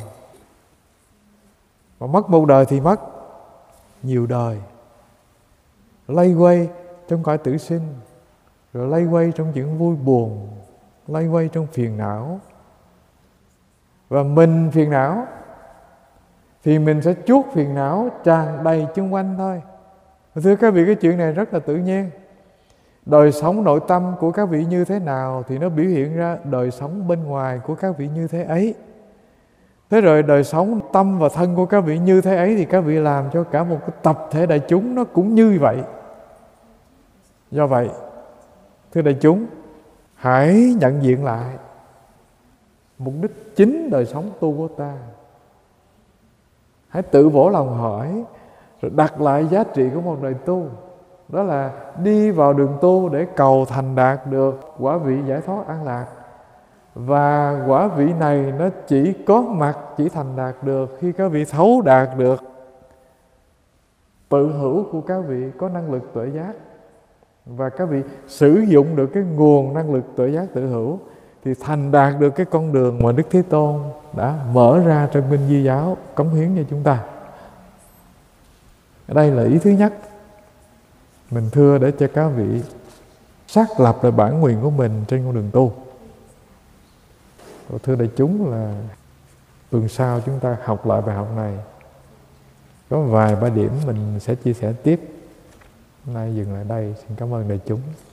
Mà mất một đời thì mất nhiều đời, lây quay trong cõi tử sinh, rồi lây quay trong chuyện vui buồn, lây quay trong phiền não. Và mình phiền não thì mình sẽ chuốc phiền não tràn đầy chung quanh thôi. Thưa các vị, cái chuyện này rất là tự nhiên. Đời sống nội tâm của các vị như thế nào thì nó biểu hiện ra đời sống bên ngoài của các vị như thế ấy. Thế rồi đời sống tâm và thân của các vị như thế ấy thì các vị làm cho cả một cái tập thể đại chúng nó cũng như vậy. Do vậy, thưa đại chúng, hãy nhận diện lại mục đích chính đời sống tu của ta. Hãy tự vỗ lòng hỏi, rồi đặt lại giá trị của một đời tu. Đó là đi vào đường tu để cầu thành đạt được quả vị giải thoát an lạc. Và quả vị này nó chỉ có mặt, chỉ thành đạt được khi các vị thấu đạt được tự hữu của các vị có năng lực tuệ giác. Và các vị sử dụng được cái nguồn năng lực tuệ giác tự hữu thì thành đạt được cái con đường mà Đức Thế Tôn đã mở ra trong Kinh Di Giáo cống hiến cho chúng ta. Đây là ý thứ nhất mình thưa để cho các vị xác lập lại bản nguyện của mình trên con đường tu. Thưa đại chúng là tuần sau chúng ta học lại bài học này. Có vài ba điểm mình sẽ chia sẻ tiếp. Hôm nay dừng lại đây. Xin cảm ơn đại chúng.